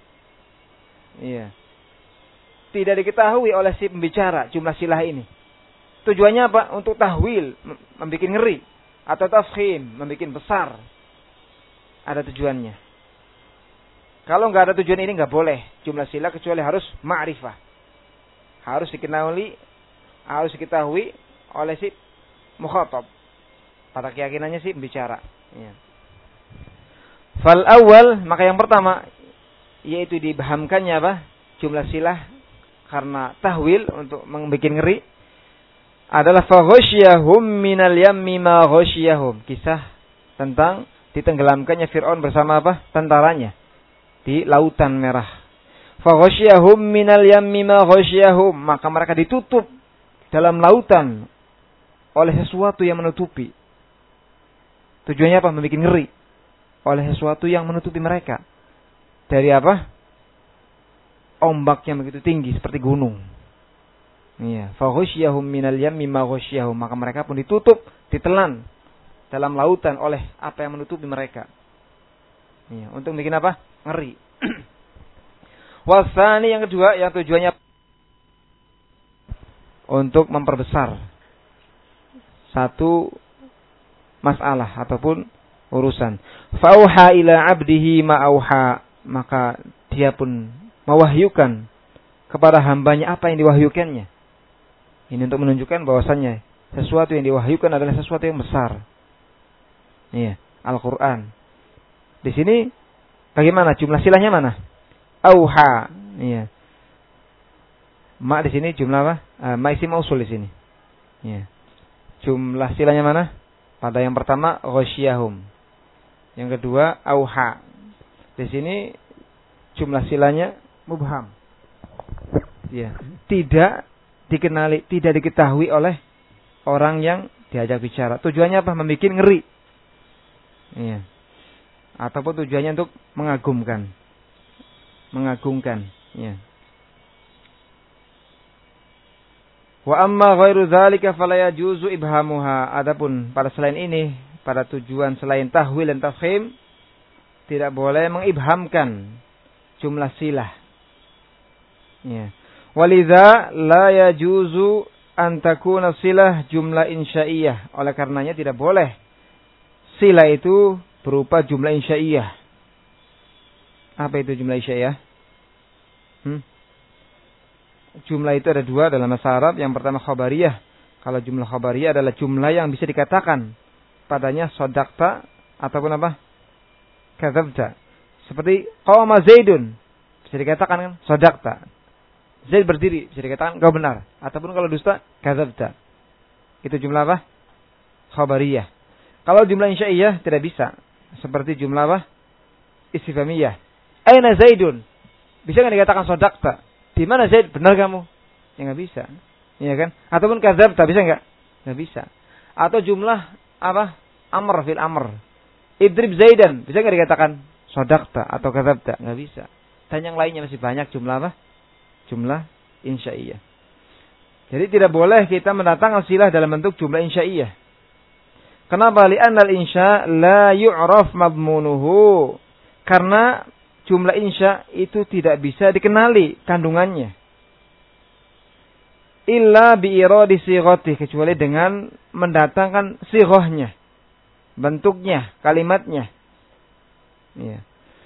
[SPEAKER 1] Iya. Tidak diketahui oleh si pembicara jumlah silah ini. Tujuannya apa? Untuk tahwil, membuat ngeri, atau tafkhim, membuat besar. Ada tujuannya. Kalau nggak ada tujuan ini nggak boleh jumlah silah, kecuali harus ma'rifah. Harus dikenali, harus diketahui oleh si mukhatab. Pada keyakinannya si pembicara. Ya. Fal awal, maka yang pertama yaitu dibahamkannya apa? Jumlah silah karena tahwil untuk membuat ngeri adalah fa ghasyahum minal yammi ma ghasyahum. Kisah tentang ditenggelamkannya Fir'aun bersama apa? Tentaranya di lautan merah. Fa ghasyahum minal yammi ma ghasyahum, maka mereka ditutup dalam lautan oleh sesuatu yang menutupi. Tujuannya apa? Membuat ngeri oleh sesuatu yang menutupi mereka. Dari apa? Ombak yang begitu tinggi seperti gunung. Iya, fa ghasyahum minal yammi ma ghasyahum, maka mereka pun ditutup, ditelan dalam lautan oleh apa yang menutupi mereka. Iya, untuk bikin apa? Ngeri. Wasani yang kedua, yang tujuannya untuk memperbesar satu masalah ataupun urusan. Fauha ila abdihi ma auha, maka dia pun mewahyukan kepada hambanya apa yang diwahyukannya. Ini untuk menunjukkan bahwasannya sesuatu yang diwahyukan adalah sesuatu yang besar. Iya, Al-Quran. Di sini bagaimana jumlah silahnya mana? auha. Iya. Ma di sini jumlah apa? Uh, ma isim mausul di sini. Iya. Jumlah silanya mana? Pada yang pertama ghasyiyahum. Yang kedua auha. Di sini jumlah silanya mubham. Iya. Tidak dikenali, tidak diketahui oleh orang yang diajak bicara. Tujuannya apa? Membikin ngeri. Iya. Ataupun tujuannya untuk mengagumkan. Mengagungkan. Iya. Wa amma ghairu dzalika fala yajuzu ibhamuha. Adapun pada selain ini, pada tujuan selain tahwil dan tafkhim, tidak boleh mengibhamkan jumlah silah. Ya. Walidza la yajuzu an takuna silah jumlah insya'iyah. Oleh karenanya tidak boleh silah itu berupa jumlah insya'iyah. Apa itu jumlah insya'iyah? Hmm? Jumlah itu ada dua dalam bahasa Arab. Yang pertama khabariyah. Kalau jumlah khabariyah adalah jumlah yang bisa dikatakan padanya sodakta ataupun apa? Kadzabta. Seperti qama Zaidun. Bisa dikatakan kan sodakta. Zaid berdiri. Bisa dikatakan kau benar. Ataupun kalau dusta kadzabta. Itu jumlah apa? Khabariyah. Kalau jumlah insya'iyah tidak bisa. Seperti jumlah apa? Istifhamiyah. Aina Zaidun. Bisa nggak dikatakan sodakta? Di mana Zaid? Benar kamu? Ya nggak bisa. Iya kan? Ataupun kadzabta bisa nggak? Nggak bisa. Atau jumlah apa? Amr fil amr. Idrib Zaidan. Bisa nggak dikatakan sodakta atau kadzabta? Nggak bisa. Dan yang lainnya masih banyak jumlah apa? Jumlah insya'iyah. Jadi tidak boleh kita mendatangkan silah dalam bentuk jumlah insya'iyah. Kenapa? Li'anna al-insya' la yu'raf madmunuhu. Karena jumlah insya itu tidak bisa dikenali kandungannya. Illa bi'iradi sighati, kecuali dengan mendatangkan sighahnya, bentuknya, kalimatnya. Ya.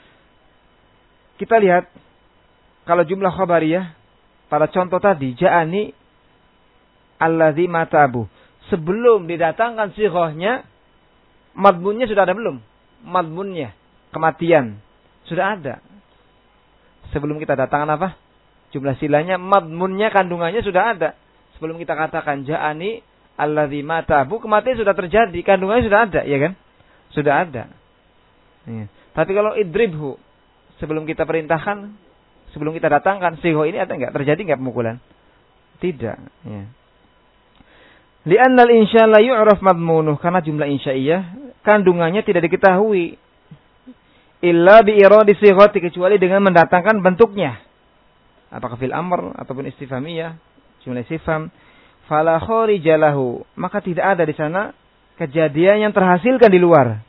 [SPEAKER 1] Kita lihat kalau jumlah khabariyah pada contoh tadi ja'ani alladzi matabu. Sebelum didatangkan sighahnya, madmunnya sudah ada belum? Madmunnya, kematian. Sudah ada. Sebelum kita datangkan apa? Jumlah silanya, madmunnya, kandungannya sudah ada. Sebelum kita katakan ja'ani alladzi matabu, kematian sudah terjadi, kandungannya sudah ada, ya kan? Sudah ada. Ya. Tapi kalau idribhu, sebelum kita perintahkan, sebelum kita datangkan sigho ini ada enggak? Terjadi enggak pemukulan? Tidak, ya. Li'anna al-insya la yu'raf madmunuh, karena jumlah insya'iyah kandungannya tidak diketahui. Illa bi'iradi sighati, kecuali dengan mendatangkan bentuknya. Apakah fil amr ataupun istifhamiyah, jumlah istifham, fala kharija lahu, maka tidak ada di sana kejadian yang terhasilkan di luar.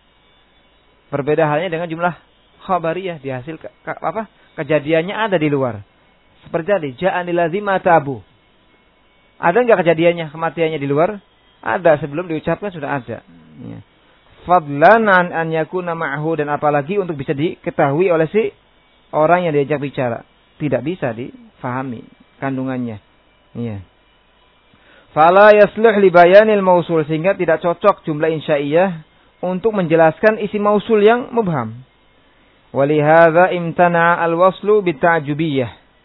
[SPEAKER 1] Berbeda halnya dengan jumlah khabariyah, dihasil apa? Kejadiannya ada di luar. Seperti tadi, ja'anil ladzi matabu. Ada enggak kejadiannya, kematiannya di luar? Ada, sebelum diucapkan sudah ada. Ya. Fadlan an an yakuna ma'hu, dan apalagi untuk bisa diketahui oleh si orang yang diajak bicara. Tidak bisa difahami kandungannya. Iya. Fala yasluh li bayanil mausul, sehingga tidak cocok jumlah insya'iyah untuk menjelaskan isi mausul yang mubham. Walihadza imtana'a al-waslu bita'jubiyah.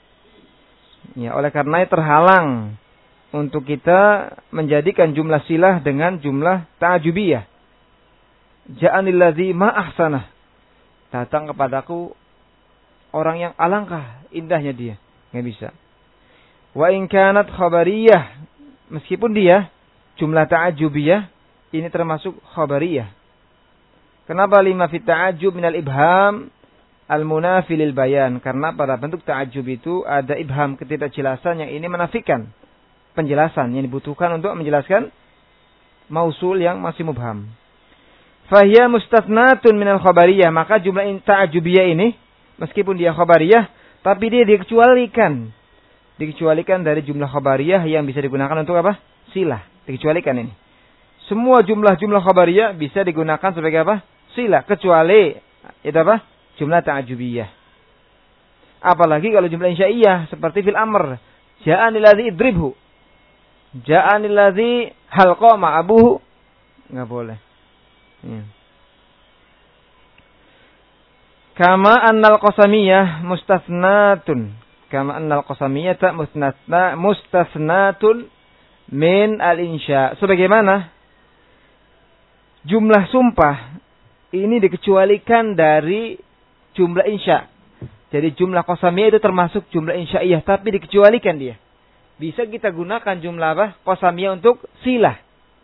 [SPEAKER 1] Ya, oleh karena terhalang untuk kita menjadikan jumlah silah dengan jumlah ta'jubiyah. Ja'anil ladzi ma ahsanah. Datang kepadaku orang yang alangkah indahnya dia. Enggak bisa. Wa in kanat khabariyah, meskipun dia jumlah ta'ajubiyah, ini termasuk khabariyah. Kenapa lima fit ta'ajub minal ibham al-munafi lil bayan? Karena pada bentuk ta'ajub itu ada ibham, ketidakjelasan yang ini menafikan penjelasan yang dibutuhkan untuk menjelaskan mausul yang masih mubham. Fahiya mustathnatun minal khabariyah, maka jumlah ta'ajubiyah ini meskipun dia khabariyah tapi dia dikecualikan. Dikecualikan dari jumlah khabariyah yang bisa digunakan untuk apa? Silah. Dikecualikan ini. Semua jumlah-jumlah khabariyah bisa digunakan sebagai apa? Silah, kecuali itu apa? Jumlah ta'ajubiyah. Apalagi kalau jumlah insya'iyah seperti fil amr, ja'anil ladzi idribhu, ja'anil ladzi hal qama abuhu, enggak boleh. Ya. Kama annal qasamiyah mustathnatun. Kama annal qasamiyah ta mustathnatun mustathnatun min al-insya. Sebagaimana jumlah sumpah ini dikecualikan dari jumlah insya. Jadi jumlah qasamiyah itu termasuk jumlah insya'iyah, tapi dikecualikan dia. Bisa kita gunakan jumlah apa? Qasamiyah untuk silah.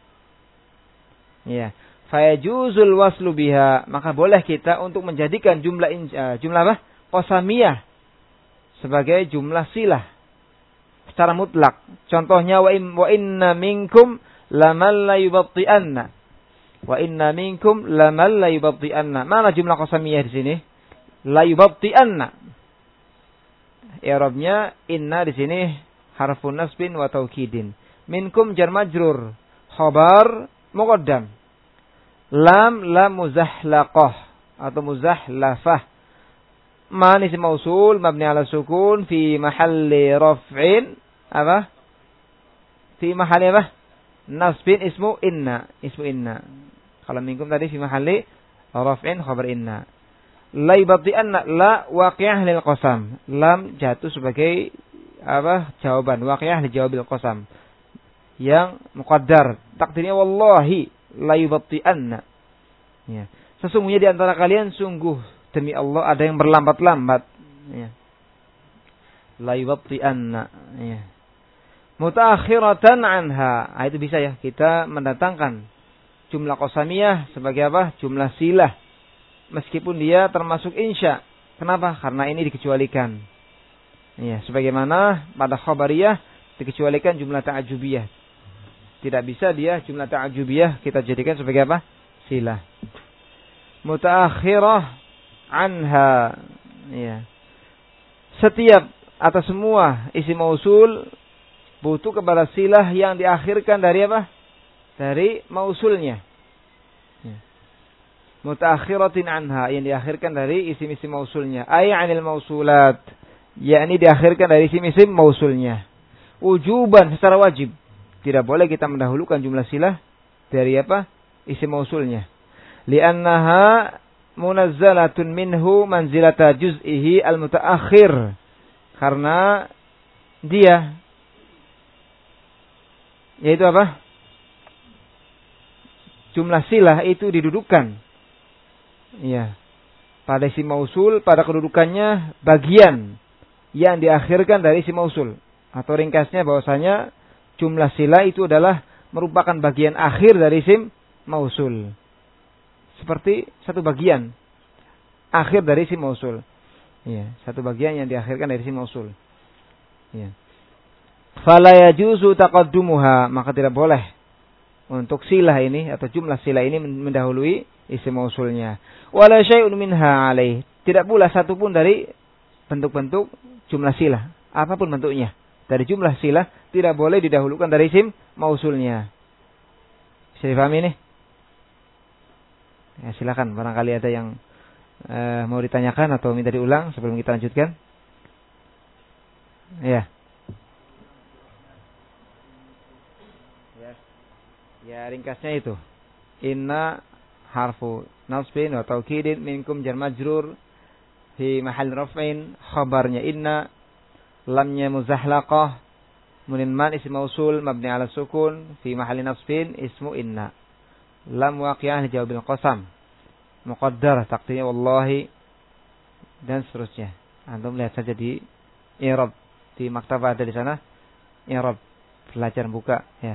[SPEAKER 1] Ya. Fayajuzul waslu biha, maka boleh kita untuk menjadikan jumlah uh, jumlah apa? Qasamiyah sebagai jumlah silah secara mutlak. Contohnya wa, in, wa inna minkum laman la yubatti'anna. Wa inna minkum laman la yubatti'anna. Mana jumlah qasamiyah di sini? La yubatti'anna. I'rabnya inna di sini harfun nasbin wa taukidin. Minkum jar majrur, khabar muqaddam. Lam lam muzahlaqah atau muzahlafah. Man isim mausul mabni ala sukun fi mahalli raf'in apa? Fi mahalli apa? Nasbin ismu inna, ismu inna. Kalau minkum tadi fi mahalli raf'in khabar inna. La yubti anna la waqi'ah lil qasam. Lam jatuh sebagai apa? Jawaban waqi'ah li jawabil qasam. Yang muqaddar. Takdirnya wallahi la yubti'anna. Ya. Sesungguhnya di antara kalian sungguh demi Allah ada yang berlambat-lambat. Ya. La yubti'anna. Ya. Mutaakhiratan anha. Ah, itu bisa ya kita mendatangkan jumlah qasamiyah sebagai apa? Jumlah silah. Meskipun dia termasuk insya. Kenapa? Karena ini dikecualikan. Ya, sebagaimana pada khabariyah dikecualikan jumlah ta'ajubiyah. Tidak bisa dia jumlah ta'ajubiyah kita jadikan sebagai apa? Silah. Mutaakhirah anha. Ya. Setiap atau semua isim mausul butuh kepada silah yang diakhirkan dari apa? Dari mausulnya. Ya. Mutaakhiratin anha, yang diakhirkan dari isim-isim mausulnya. Ay anil mausulat, yakni diakhirkan dari isim-isim mausulnya. Wujuban secara wajib. Tidak boleh kita mendahulukan jumlah silah dari apa? Isim mausulnya. Li'annaha munazzalatun minhu manzilata juz'ihi al-mutaakhir. Karena dia yaitu apa? Jumlah silah itu didudukan. Ya. Pada isim mausul, pada kedudukannya bagian yang diakhirkan dari isim mausul. Atau ringkasnya bahwasanya jumlah silah itu adalah merupakan bagian akhir dari isim mausul. Seperti satu bagian akhir dari isim mausul. Ya, satu bagian yang diakhirkan dari isim mausul. Ya. Fala yajuzu taqaddumuha, maka tidak boleh untuk silah ini atau jumlah silah ini mendahului isim mausulnya. Wala syai'un minha alaih, tidak pula satu pun dari bentuk-bentuk jumlah silah, apapun bentuknya. Dari jumlah silah tidak boleh didahulukan dari isim mausulnya. Bisa dipahami ini? Ya, silakan barangkali ada yang uh, mau ditanyakan atau minta diulang sebelum kita lanjutkan. Ya. Ya. Ya, ringkasnya itu. Inna harfu nasbin wa taukidin minkum jar majrur fi mahall raf'in, khabarnya inna, lamnya muzahlaqah, munin man isim mausul mabni ala sukun fi mahalli nasbin ismu inna. Lam waqi'ah li jawabil qasam. Muqaddar takdirnya wallahi dan seterusnya. Antum lihat saja di i'rab di maktabah ada di sana. I'rab belajar buka ya.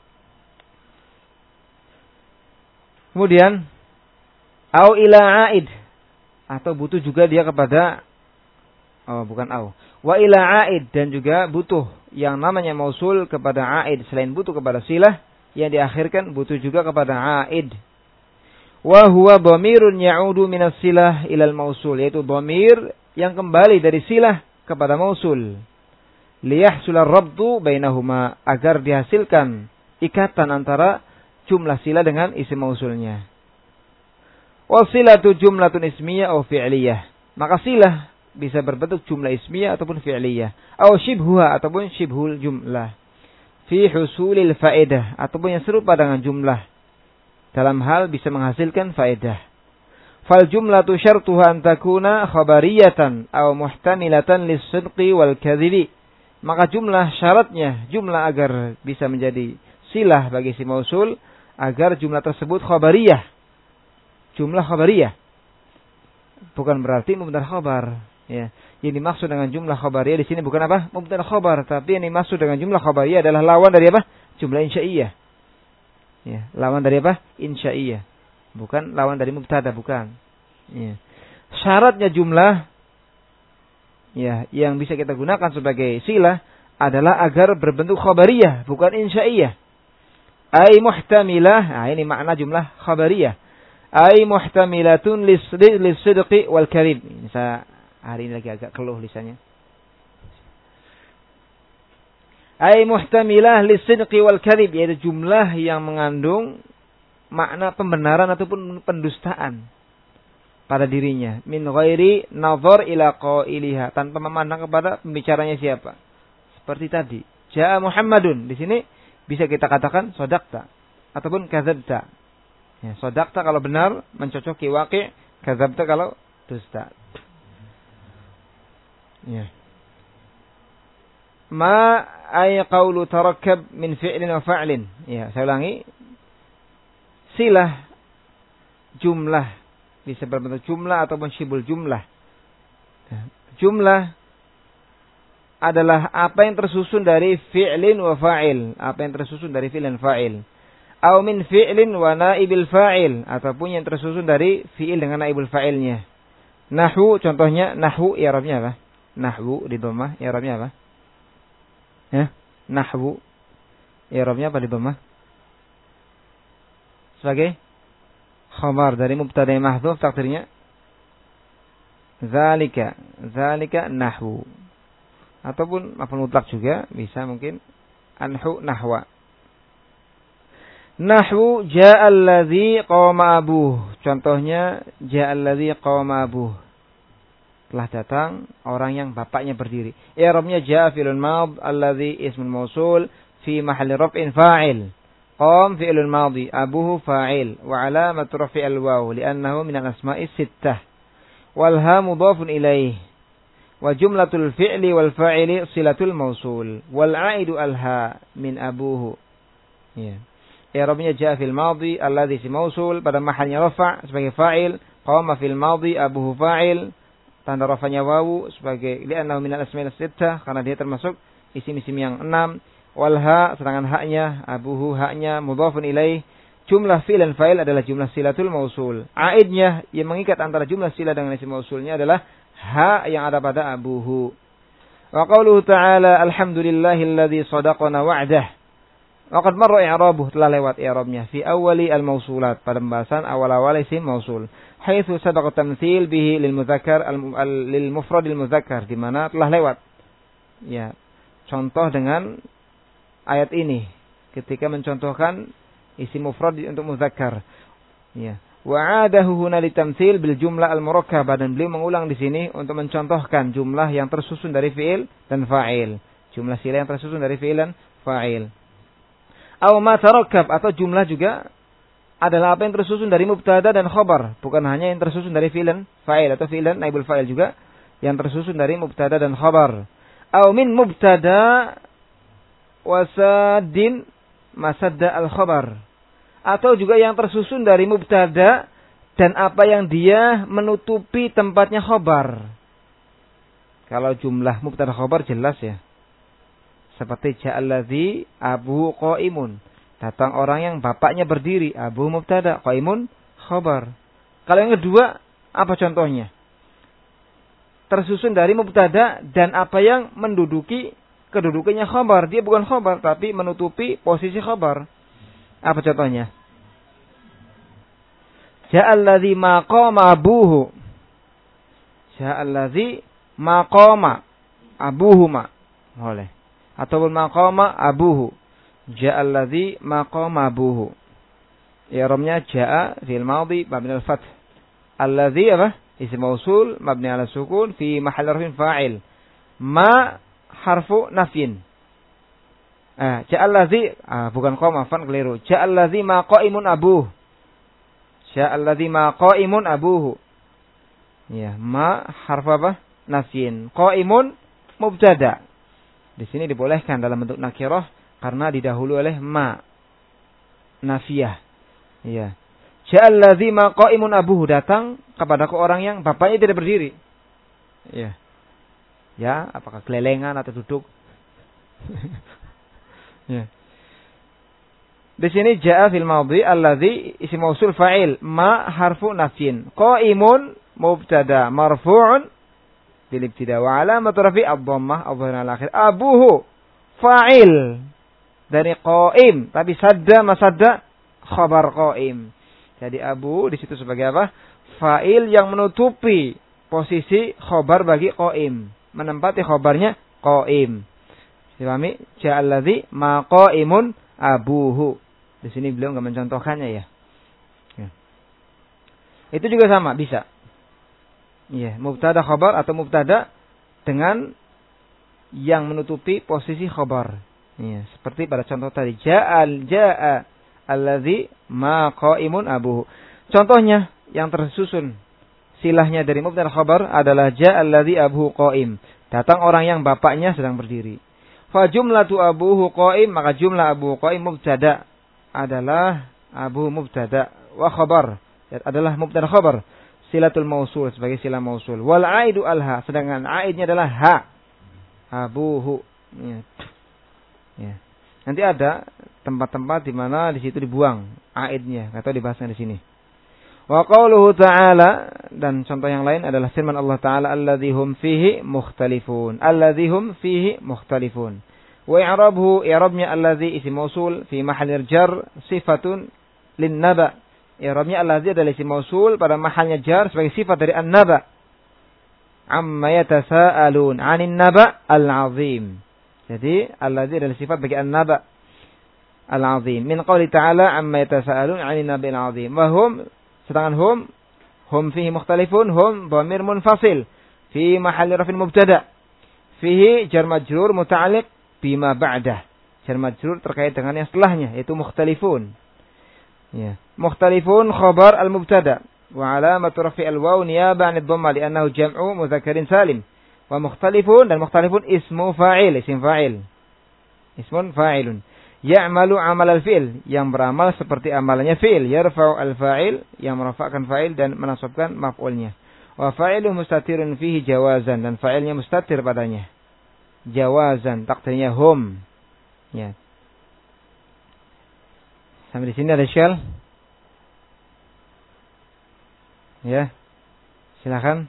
[SPEAKER 1] Kemudian au ila aid, atau butuh juga dia kepada oh bukan au. Wa ila aid, dan juga butuh yang namanya mausul kepada aid, selain butuh kepada silah yang diakhirkan butuh juga kepada aid. Wa huwa dhamirun ya'udu minas silah ilal mausul, yaitu dhamir yang kembali dari silah kepada mausul. Liyahsular rabtu bainahuma, agar dihasilkan ikatan antara jumlah silah dengan isim mausulnya. Wasilatu jumlatun ismiyah atau fi'liyah, maka silah bisa berbentuk jumlah ismiyah ataupun fi'liyah, atau shibhuha ataupun shibhul jumlah. Fi husulil faedah, ataupun yang serupa dengan jumlah dalam hal bisa menghasilkan faedah. Fal jumlatu syartuha an takuna khabariyatan aw muhtamilatan lis-sidqi wal kadhibi. Maka jumlah syaratnya, jumlah agar bisa menjadi silah bagi isim mausul, agar jumlah tersebut khabariyah. Jumlah khabariyah. Bukan berarti mubtada khabar, ya. Yang dimaksud dengan jumlah khabariyah di sini bukan apa? Mubtada khabar, tapi yang dimaksud dengan jumlah khabariyah adalah lawan dari apa? Jumlah insya'iyah. Ya, lawan dari apa? Insya'iyah. Bukan lawan dari mubtada, bukan. Ya. Syaratnya jumlah ya yang bisa kita gunakan sebagai silah adalah agar berbentuk khabariyah, bukan insya'iyah. Ai muhtamilah, nah ini makna jumlah khabariyah. Ai muhtamilatun lis-sidqi wal kadhib. Saya hari ini lagi agak keluh lisannya. Ai muhtamilah lis-sidqi wal kadhib, yaitu jumlah yang mengandung makna pembenaran ataupun pendustaan pada dirinya. Min ghairi nazar ila qailiha, tanpa memandang kepada pembicaranya siapa. Seperti tadi, jaa Muhammadun. Di sini bisa kita katakan sodakta ataupun kadzabta. Ya, sodakta kalau benar mencocoki waqi', kadzabta kalau dusta. Ya. Ma ay qawlu tarakkab min fi'lin wa fa'lin. Ya, saya ulangi. Silah jumlah bisa berbentuk jumlah ataupun syibul jumlah. Ya. Jumlah adalah apa yang tersusun dari fi'lin wa fa'il, apa yang tersusun dari fi'il dan fa'il. Aw min fi'lin wa naibil fa'il, ataupun yang tersusun dari fi'il dengan naibul fa'ilnya. Nahwu contohnya, nahwu i'rabnya apa? Nahwu di dhammah i'rabnya apa? Ya, nahwu i'rabnya apa di dhammah? Sebagai khabar dari mubtada mahdhuf, takdirnya zalika, zalika nahwu. Ataupun maf'ul mutlaq juga bisa, mungkin anhu nahwa. Nahwu jaa alladzi qama abuh. Contohnya jaa alladzi qama abuh. Telah datang orang yang bapaknya berdiri. I'rabnya jaa fi'lun madh alladzi ismun mausul fi mahalli raf'in fa'il. Qam fi'lun madhi, abuhu fa'il, wa 'alamatu raf'i al-waw li'annahu min al-asma'i sittah. Wal ha mudhafun ilaih. Wa jumlatul fi'li wal fa'ili silatul mausul wal 'aidu al-ha min abuhu. Ya. I'rabnya jaa fil madhi alladhi si mausul pada mahalnya rafa' sebagai fa'il, qama fil madhi abuhu fa'il, tanda rafa'nya wawu sebagai li'annahu min al-asma'i sittah, karena dia termasuk isim-isim yang enam. Wal ha, sedangkan haknya abuhu, haknya mudhafun ilaih. Jumlah fi'il dan fa'il adalah jumlah silatul mausul. Aidnya yang mengikat antara jumlah sila dengan isim mausulnya adalah ha yang ada pada abuhu. Wa qauluhu ta'ala alhamdulillahilladzi shadaqana wa'dah. Wa qad marra i'rabuh, telah lewat i'rabnya fi awwali al-mausulat, pada pembahasan awal-awal isim mausul. Haitsu sabaqa tamtsil bihi lil mudzakkar lil mufrad al mudzakkar, di mana telah lewat ya contoh dengan ayat ini ketika mencontohkan isim mufrad untuk mudzakkar. Ya. Wa 'adahu huna litamtsil bil jumlah al-murakkabah, dan beliau mengulang di sini untuk mencontohkan jumlah yang tersusun dari fi'il dan fa'il. Jumlah sila yang tersusun dari fi'il dan fa'il. Aw ma tarakkab, atau jumlah juga adalah apa yang tersusun dari mubtada dan khabar, bukan hanya yang tersusun dari fi'il dan fa'il, atau fi'il dan naibul fa'il juga yang tersusun dari mubtada dan khabar. Aw min mubtada wasadin masadda al-khabar, atau juga yang tersusun dari mubtada dan apa yang dia menutupi tempatnya khabar. Kalau jumlah mubtada khabar jelas ya. Seperti ja'alladzi abu qaimun, datang orang yang bapaknya berdiri, abu mubtada, qaimun khabar. Kalau yang kedua, apa contohnya? Tersusun dari mubtada dan apa yang menduduki kedudukannya khabar. Dia bukan khabar, tapi menutupi posisi khabar. Apa contohnya? Ja'alladzi maqama abuhu. Ja'alladzi maqama abuhuma. Boleh. Ataupun maqama abuhu. Ja'alladzi maqama abuhu. I'rabnya ja'a fi'il madhi mabni al-fath. Alladzi apa? Isim mausul mabni ala sukun fi mahall raf'in fa'il. Ma harfu nafyin. Ah, ja'alladzi, ah, bukan qama, fan keliru. Ja'alladzi ma qaimun abuh. Sya'alladzi ma qa'imun abuhu. Ya, ma harf apa? Nafyin. Qa'imun mubtada. Di sini dibolehkan dalam bentuk nakirah karena didahului oleh ma nafiyah. Ya. Sya'alladzi ma qa'imun abuhu, datang kepadaku orang yang bapaknya tidak berdiri. Ya. Ya, apakah gelelengan atau duduk? Ya. Di sini jaa fil madhi alladzi isim mausul fa'il, ma harfu nafyin, qa'imun mubtada marfu'un bil ibtida wa alamat rafi' ad-dhammah adh-dhahira al-akhir, abuhu fa'il dari qa'im tapi sadda masadda khabar qa'im. Jadi abu di situ sebagai apa? Fa'il yang menutupi posisi khabar bagi qa'im, menempati khabarnya qa'im. Dipahami? Jaa alladzi ma qa'imun abuhu. Di sini beliau enggak mencontohkannya ya. Ya. Itu juga sama, bisa. Ya, mubtada khabar atau mubtada dengan yang menutupi posisi khabar. Ya, seperti pada contoh tadi, ja'al ja'a alladzi ma qa'imun abuhu. Contohnya yang tersusun silahnya dari mubtada khabar adalah ja'al alladzi abuhu qa'im. Datang orang yang bapaknya sedang berdiri. Fa jumlatu abuhu qa'im, maka jumlah abuhu qa'im mubtada adalah abu mubtada wa khabar adalah mubtada khabar, silatul mausul sebagai sila mausul, wal aidu alha, sedangkan aidnya adalah ha, abuhu. Ya. Ya. Nanti ada tempat-tempat di mana di situ dibuang aidnya, atau dibahasnya di sini. Wa qauluhu ta'ala, dan contoh yang lain adalah firman Allah Ta'ala, alladzi hum fihi mukhtalifun, alladzi hum fihi mukhtalifun. Wa i'rabuhu, i'rabnya alladzi isim mausul fi mahallir jar sifatun lin naba. I'rabnya alladzi adalah isim mausul pada mahalnya jar sebagai sifat dari an-naba. Amma yatasaalun 'anil naba al-'azim. Jadi alladzi adalah sifat bagi an-naba al-'azim. Min qouli ta'ala amma yatasaalun 'anil naba al-'azim. Wa hum, sedangkan hum hum fihi mukhtalifun, hum dhamir munfasil fi mahalli raf'in mubtada. Fihi jar majrur muta'alliq bima ba'dah. Jar majrur terkait dengan yang setelahnya, yaitu mukhtalifun. Ya. Mukhtalifun khabar al-mubtada. Wa alamatu rafi al-waw niyaba 'an ad-dhamma li'annahu jam'u mudzakkarin salim. Wa mukhtalifun, dan mukhtalifun ismu fa'il, isim fa'il. Ismun fa'ilun. Ya'malu 'amal al-fi'l, yang beramal seperti amalannya fi'il. Yarfa'u al-fa'il, yang merafa'kan fa'il dan menasabkan maf'ulnya. Wa fa'ilu mustatirun fihi jawazan, dan fa'ilnya mustatir padanya. Jawazan, takdirnya hum. Ya. Sampai di sini ada syal? Ya. Silakan.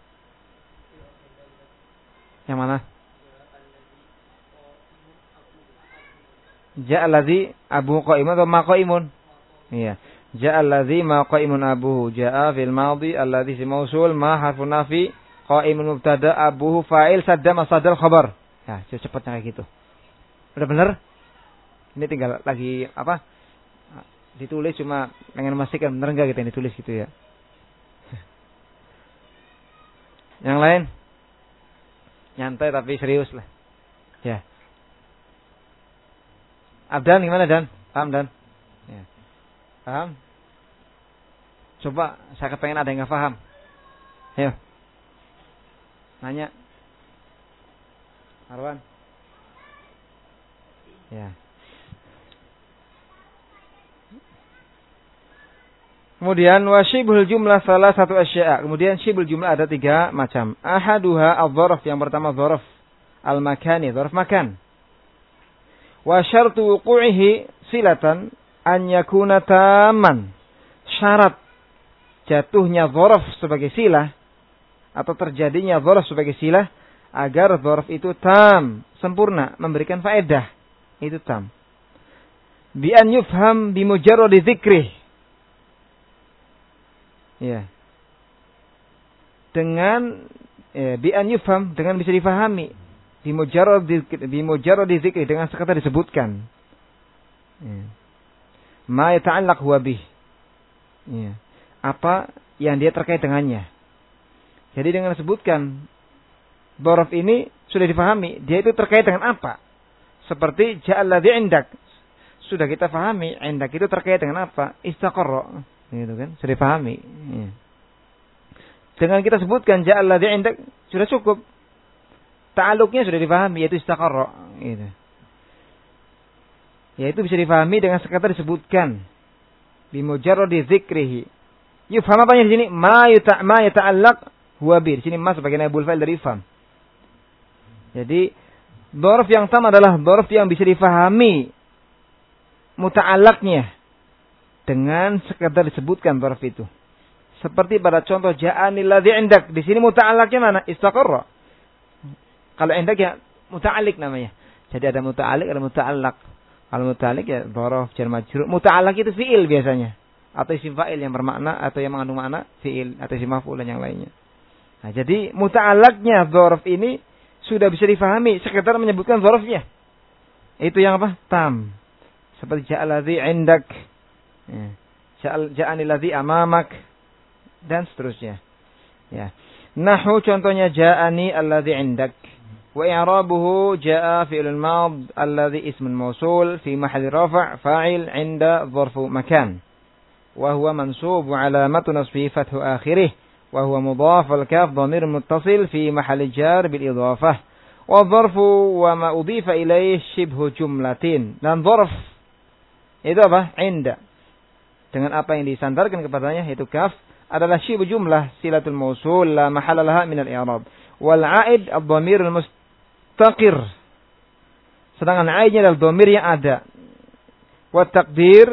[SPEAKER 1] Yang mana? Ja'alladzi abu qa'imun atau ma qa'imun? Iya. Ja'alladzi ma qa'imun abuhu. Ja'a fil madhi alladzi si mausul ma harfun nafi qa'imun mubtada abuhu fa'il sadda masadar khabar. Ya, cepatnya kayak gitu. Udah benar? Ini tinggal lagi apa? Ditulis, cuma pengen memastikan benar enggak kita yang ditulis gitu ya. Yang lain? Nyantai tapi serius lah. Ya. Abdan gimana, Dan? Paham, Dan? Ya. Paham? Coba, saya kepengen ada yang enggak paham. Ayo. Nanya. Arwan. Ya. Kemudian wasyibul jumlah salah satu asya'. Kemudian syibul jumlah ada tiga macam. Ahaduha adh-dharf, yang pertama dharf al-makani, dharf makan. Wa syartu wuqu'ihi silatan an yakuna tamman. Syarat jatuhnya dharf sebagai silah atau terjadinya dharf sebagai silah agar dzarf itu tam, sempurna, memberikan faedah. Itu tam. Bi an yufham bi mujarradi dzikrih. Ya. Dengan ya, bi an yufham, dengan bisa difahami. Bi mujarradi bi mujarradi dzikrih, dengan sekadar disebutkan. Ya. Ma yata'allaq huwa bih. Ya. Apa yang dia terkait dengannya. Jadi dengan disebutkan dzarf ini sudah difahami, dia itu terkait dengan apa? Seperti ja'alladzi indak. Sudah kita fahami, indak itu terkait dengan apa? Istaqarra. Gitu kan? Sudah dipahami. Ya. Dengan kita sebutkan ja'al ladzi 'indak sudah cukup. Ta'alluqnya sudah dipahami yaitu istaqarra, gitu. Yaitu bisa dipahami dengan sekadar disebutkan bi mujarradi dzikrihi. Yufham apa di sini? Ma yuta ma yata'allaq huwa bi. Di sini ma sebagai naibul fa'il dari ifham. Jadi dzarf yang tam adalah dzarf yang bisa difahami muta'allaqnya dengan sekadar disebutkan dzarf itu. Seperti pada contoh ja'anil ladzi 'indak. Di sini muta'allaqnya mana? Istaqarra. Kalau 'indak ya muta'alliq namanya. Jadi ada muta'alliq, ada muta'allaq. Kalau muta'alliq ya dzaraf jar majrur. Muta'allaq itu fi'il biasanya atau isim fa'il yang bermakna atau yang mengandung makna fi'il atau isim maf'ul dan yang lainnya. Nah, jadi muta'allaqnya dzaraf ini sudah bisa difahami sekedar menyebutkan dzarafnya. Itu yang apa? Tam. Seperti ja'al ladzi 'indak. Ya. Ja'al ja'anil ladzi amamak dan seterusnya. Ya. Nahwu contohnya ja'ani alladzi 'indak. Wa i'rabuhu ja'a fi'lul madh alladzi ismun mausul fi mahalli rafa' fa'il 'inda dzarfu makan. Wa huwa mansub wa 'alamatu nasbihi fathu akhirih wa huwa mudhaf al kaf dhamir muttasil fi mahalli jar bil idhafah. Wa dzarfu wa ma udhifa ilayhi shibhu jumlatin. Dan dzarf itu apa? 'Inda. Dengan apa yang disandarkan kepadanya yaitu kaf adalah shibhu jumlah silatul mausul la mahalla laha min al-i'rab. Wal 'aid ad-dhamir al-mustaqir. Sedangkan 'aidnya adalah dhamir yang ada. Wa taqdir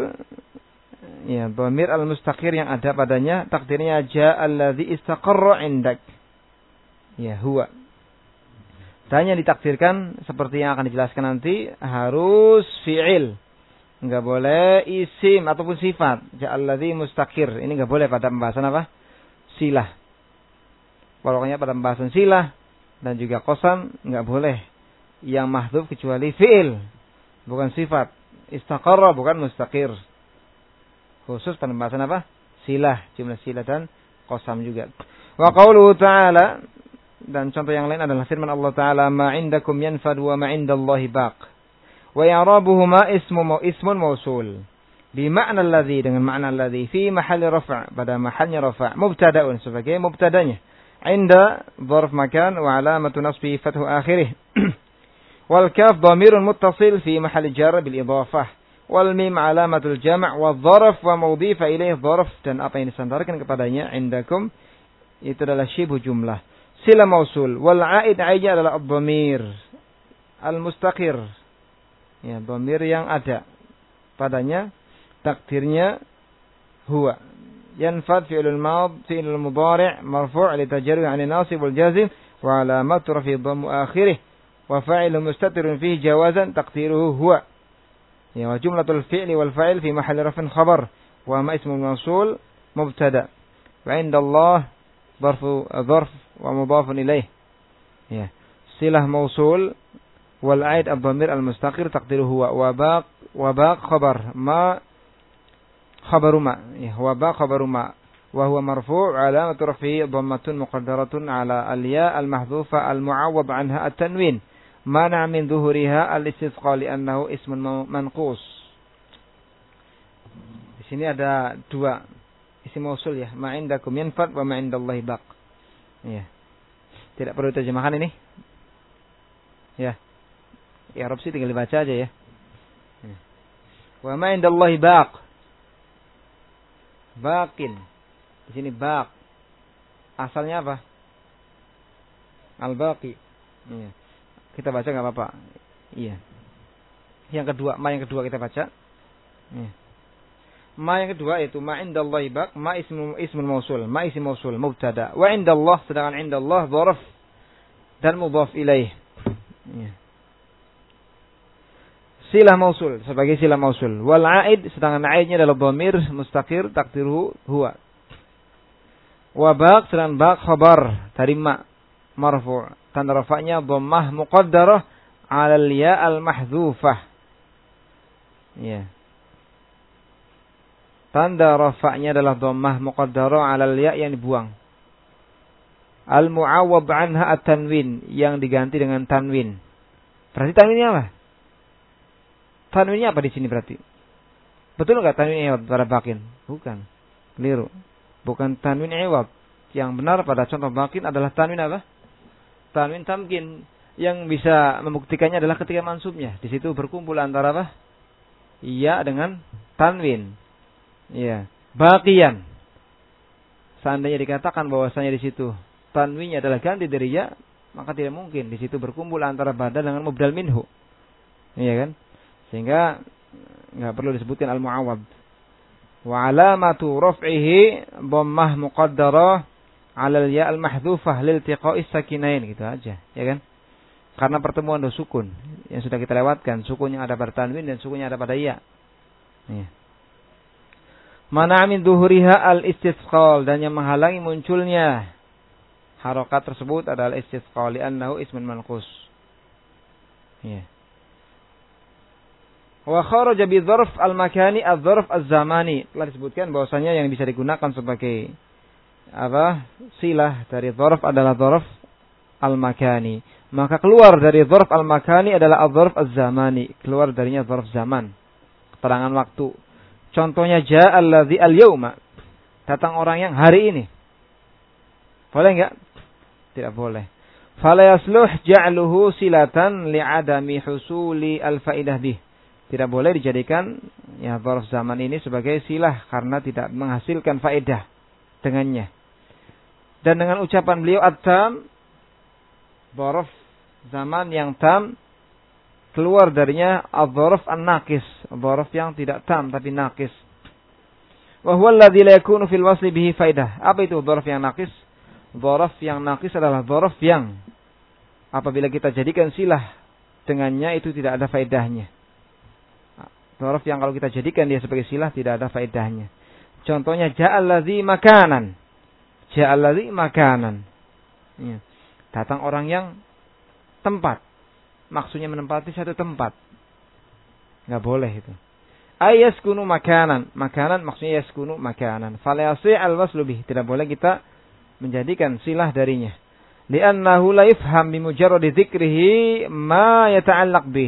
[SPEAKER 1] ya dhamir al-mustaqir yang ada padanya takdirnya ja'al ladzi istaqarra 'indak. Ya huwa. Tanya ditakdirkan seperti yang akan dijelaskan nanti harus fi'il. Enggak boleh isim ataupun sifat. Ja'alladzi mustaqir. Ini enggak boleh pada pembahasan apa? Silah. Pokoknya pada pembahasan silah dan juga qasam enggak boleh yang mahdzuf kecuali fi'il, bukan sifat. Istaqarra bukan mustaqir. Khusus pada pembahasan apa? Silah, jumlah silah dan qasam juga. Wa qauluhu ta'ala, dan contoh yang lain adalah firman Allah Ta'ala, ma 'indakum yanfad wa ma 'indallahi baq. Wa i'rabuhuma ismu ismun mausul bi ma'na alladhi dengan makna alladhi fi mahalli raf' pada mahalnya raf' mubtada'un sebagai mubtadanya 'inda dzarf makan wa 'alamatu nasbi fathu akhirih wal kaf dhamirun muttasil fi mahalli jar bil idhafah wal mim 'alamatul jam' wa dzarf wa mudhifa ilayhi dzarf dan apa yang disandarkan kepadanya 'indakum itu adalah syibhu jumlah sila mausul wal 'aid 'aidnya adalah ad-dhamir al-mustaqir. Ya, dhamir yang ada padanya takdirnya huwa. Yanfad fi'lul madh fi'lul mudhari' marfu' li tajarrud 'an an-nasib wal jazim wa 'alamatu rafi' dhammu akhirih wa fa'ilu mustatirun fihi jawazan taqdiruhu huwa. Ya, wa jumlatul fi'li wal fa'il fi mahalli raf'in khabar wa ma ismul mawsul mubtada. Wa 'inda Allah dharfu dharf wa mudhafun ilaih. Ya, silah mausul wal 'aid ad-dhamir al-mustaqir taqdiruhu huwa wa baq wa baq khabar ma khabaru ma ya wa baq khabaru ma wa huwa marfu' 'alamatu raf'i dhammatun muqaddaratun 'ala al-ya al-mahdhufa al-mu'awwab 'anha at-tanwin mana min dhuhuriha al-istisqa li'annahu ismun manqus. Di sini ada dua isim mausul ya, ma 'indakum yanfad wa ma 'indallahi baq. Ya. Tidak perlu terjemahkan ini. Ya. Ya Arab sih tinggal dibaca aja ya. Wa ma indallahi baq. Baqin. Di sini baq. Asalnya apa? Al-baqi. Iya. Kita baca enggak apa-apa. Iya. Yang kedua, ma yang kedua kita baca. Iya. Ma yang kedua itu ma indallahi baq, ma ismu ismul mausul, ma isim mausul mubtada. Wa indallah sedangkan indallah dzaraf dan mudhaf ilaih. Iya. Silah mausul sebagai silah mausul. Wal 'aid sedangkan 'aidnya adalah dhamir mustaqir takdiruhu huwa. Wa baq sedangkan baq khabar dari ma marfu'. Tanda rafa'nya dhammah muqaddarah 'ala al-ya al-mahdhufah. Ya. Tanda rafa'nya adalah dhammah muqaddarah 'ala al-ya yang dibuang. Al-mu'awwab 'anha at-tanwin yang diganti dengan tanwin. Berarti tanwinnya apa? Tanwinnya apa di sini berarti? Betul enggak tanwinnya pada bakin? Bukan. Keliru. Bukan tanwin iwad. Yang benar pada contoh makin adalah tanwin apa? Tanwin tamkin. Yang bisa membuktikannya adalah ketika mansubnya. Di situ berkumpul antara apa? Iya dengan tanwin. Iya. Baqiyan. Seandainya dikatakan bahwasanya di situ tanwinnya adalah ganti dari ya, maka tidak mungkin di situ berkumpul antara badal dengan mubdal minhu. Iya kan? Sehingga enggak perlu disebutkan al-mu'awwad. Wa alamatu raf'ihi dhammah muqaddarah 'ala al-ya' al-mahdhufah liltiqa'is sakinain, gitu aja, ya kan? Karena pertemuan dua sukun yang sudah kita lewatkan, sukunnya ada pada tanwin dan sukunnya ada pada ya. Iya. Mana min duhuriha al-istithqal, dan yang menghalangi munculnya harokat tersebut adalah istithqal li'annahu ismun manqus. Iya. Wa kharaja bi dzarf al-makani adz-dzarf az-zamani. Telah disebutkan bahwasanya yang bisa digunakan sebagai apa? Silah dari dzarf adalah dzarf al-makani. Maka keluar dari dzarf al-makani adalah adz-dzarf az-zamani. Keluar darinya dzarf zaman. Keterangan waktu. Contohnya jaa allazi al-yauma. Datang orang yang hari ini. Boleh enggak? Tidak boleh. Fala yasluh ja'luhu silatan li'adami husuli al-faidah bih. Tidak boleh dijadikan ya dzarf zaman ini sebagai silah karena tidak menghasilkan faedah dengannya. Dan dengan ucapan beliau at-tam, dzarf zaman yang tam, keluar darinya adz-dzarf an-naqis, dzarf yang tidak tam tapi naqis. Wa huwa alladhi la yakunu fil wasli bihi faidah. Apa itu dzarf yang naqis? Dzarf yang naqis adalah dzarf yang apabila kita jadikan silah dengannya itu tidak ada faedahnya. Dzarf yang kalau kita jadikan dia sebagai silah tidak ada faedahnya. Contohnya ja'al ladzi makanan. Ja'al ladzi makanan. Ya. Datang orang yang tempat. Maksudnya menempati satu tempat. Enggak boleh itu. Ayaskunu makanan. Makanan maksudnya yaskunu makanan. Fala yasi' al-waslu bih. Tidak boleh kita menjadikan silah darinya. Li'annahu la yufham bi mujarradi dzikrihi ma yata'allaq bih.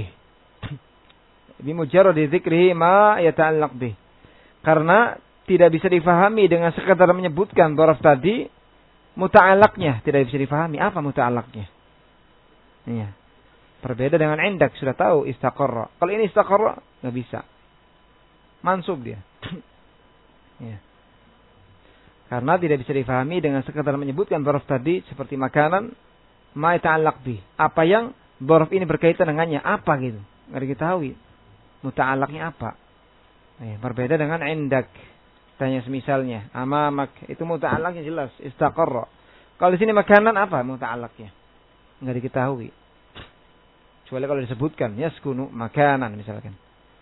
[SPEAKER 1] Bi mujarradi dzikrihi ma yata'allaq bih. Karena tidak bisa difahami dengan sekadar menyebutkan dzarf tadi muta'allaqnya, tidak bisa difahami apa muta'allaqnya. Iya. Berbeda dengan indak, sudah tahu istaqarra. Kalau ini istaqarra enggak bisa. Mansub dia. Iya. Karena tidak bisa difahami dengan sekadar menyebutkan dzarf tadi seperti makanan ma yata'allaq bih. Apa yang dzarf ini berkaitan dengannya, apa gitu. Enggak diketahui. Muta'allaqnya apa? Eh, berbeda dengan indak. Tanya semisalnya, amamak itu muta'allaqnya jelas, istaqarra. Kalau di sini makanan apa muta'allaqnya? Enggak diketahui. Kecuali kalau disebutkan yaskunu makanan misalkan.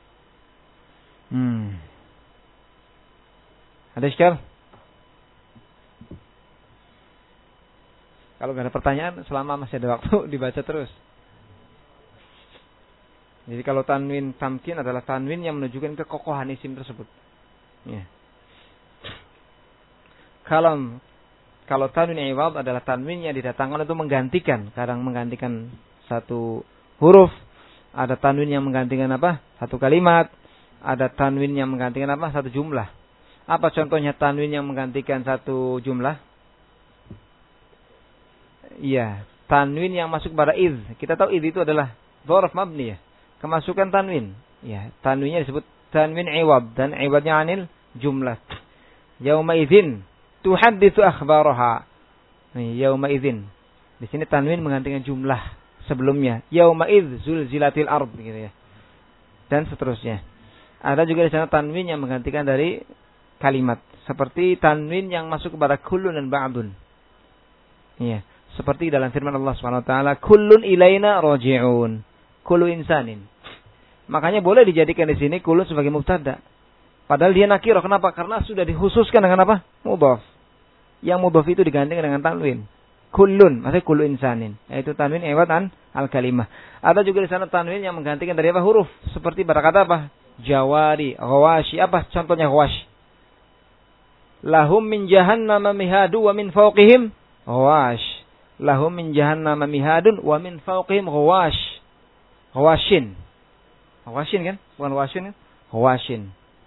[SPEAKER 1] Hmm. Ada iskal? Kalau enggak ada pertanyaan, selama masih ada waktu dibaca terus. Jadi kalau tanwin tamkin adalah tanwin yang menunjukkan kekokohan isim tersebut. Ya. Kalau kalau tanwin iwad adalah tanwin yang didatangkan untuk menggantikan, kadang menggantikan satu huruf, ada tanwin yang menggantikan apa? Satu kalimat, ada tanwin yang menggantikan apa? Satu jumlah. Apa contohnya tanwin yang menggantikan satu jumlah? Iya, tanwin yang masuk pada idz. Kita tahu idz itu adalah dzarf mabni ya. Kemasukan tanwin. Ya, tanwinnya disebut tanwin iwad dan iwadnya anil jumlah. Yauma idzin tuhadditsu akhbaraha. Nih, yauma idzin. Di sini tanwin menggantikan jumlah sebelumnya. Yauma idz zulzilatil ard gitu ya. Dan seterusnya. Ada juga di sana tanwin yang menggantikan dari kalimat, seperti tanwin yang masuk kepada kullun dan ba'dun. Iya, seperti dalam firman Allah Subhanahu wa taala, kullun ilaina raji'un. Kullu insanin. Makanya boleh dijadikan di sini kulun sebagai mubtada. Padahal dia nakirah. Kenapa? Karena sudah dikhususkan dengan apa? Mudhaf. Yang mudhaf itu digantikan dengan tanwin. Kullun, maksudnya kullu insanin. Yaitu tanwin iwad an al-kalimah. Ada juga di sana tanwin yang menggantikan dari apa? Huruf. Seperti pada kata apa? Jawari, ghawashi. Apa contohnya ghawash? Lahum min jahannama mihadu wa min fawqihim ghawash. Lahum min jahannama mihadun wa min fawqihim ghawash. Ghawashin. Ghawashin kan? Bukan washin kan? Ghawashin.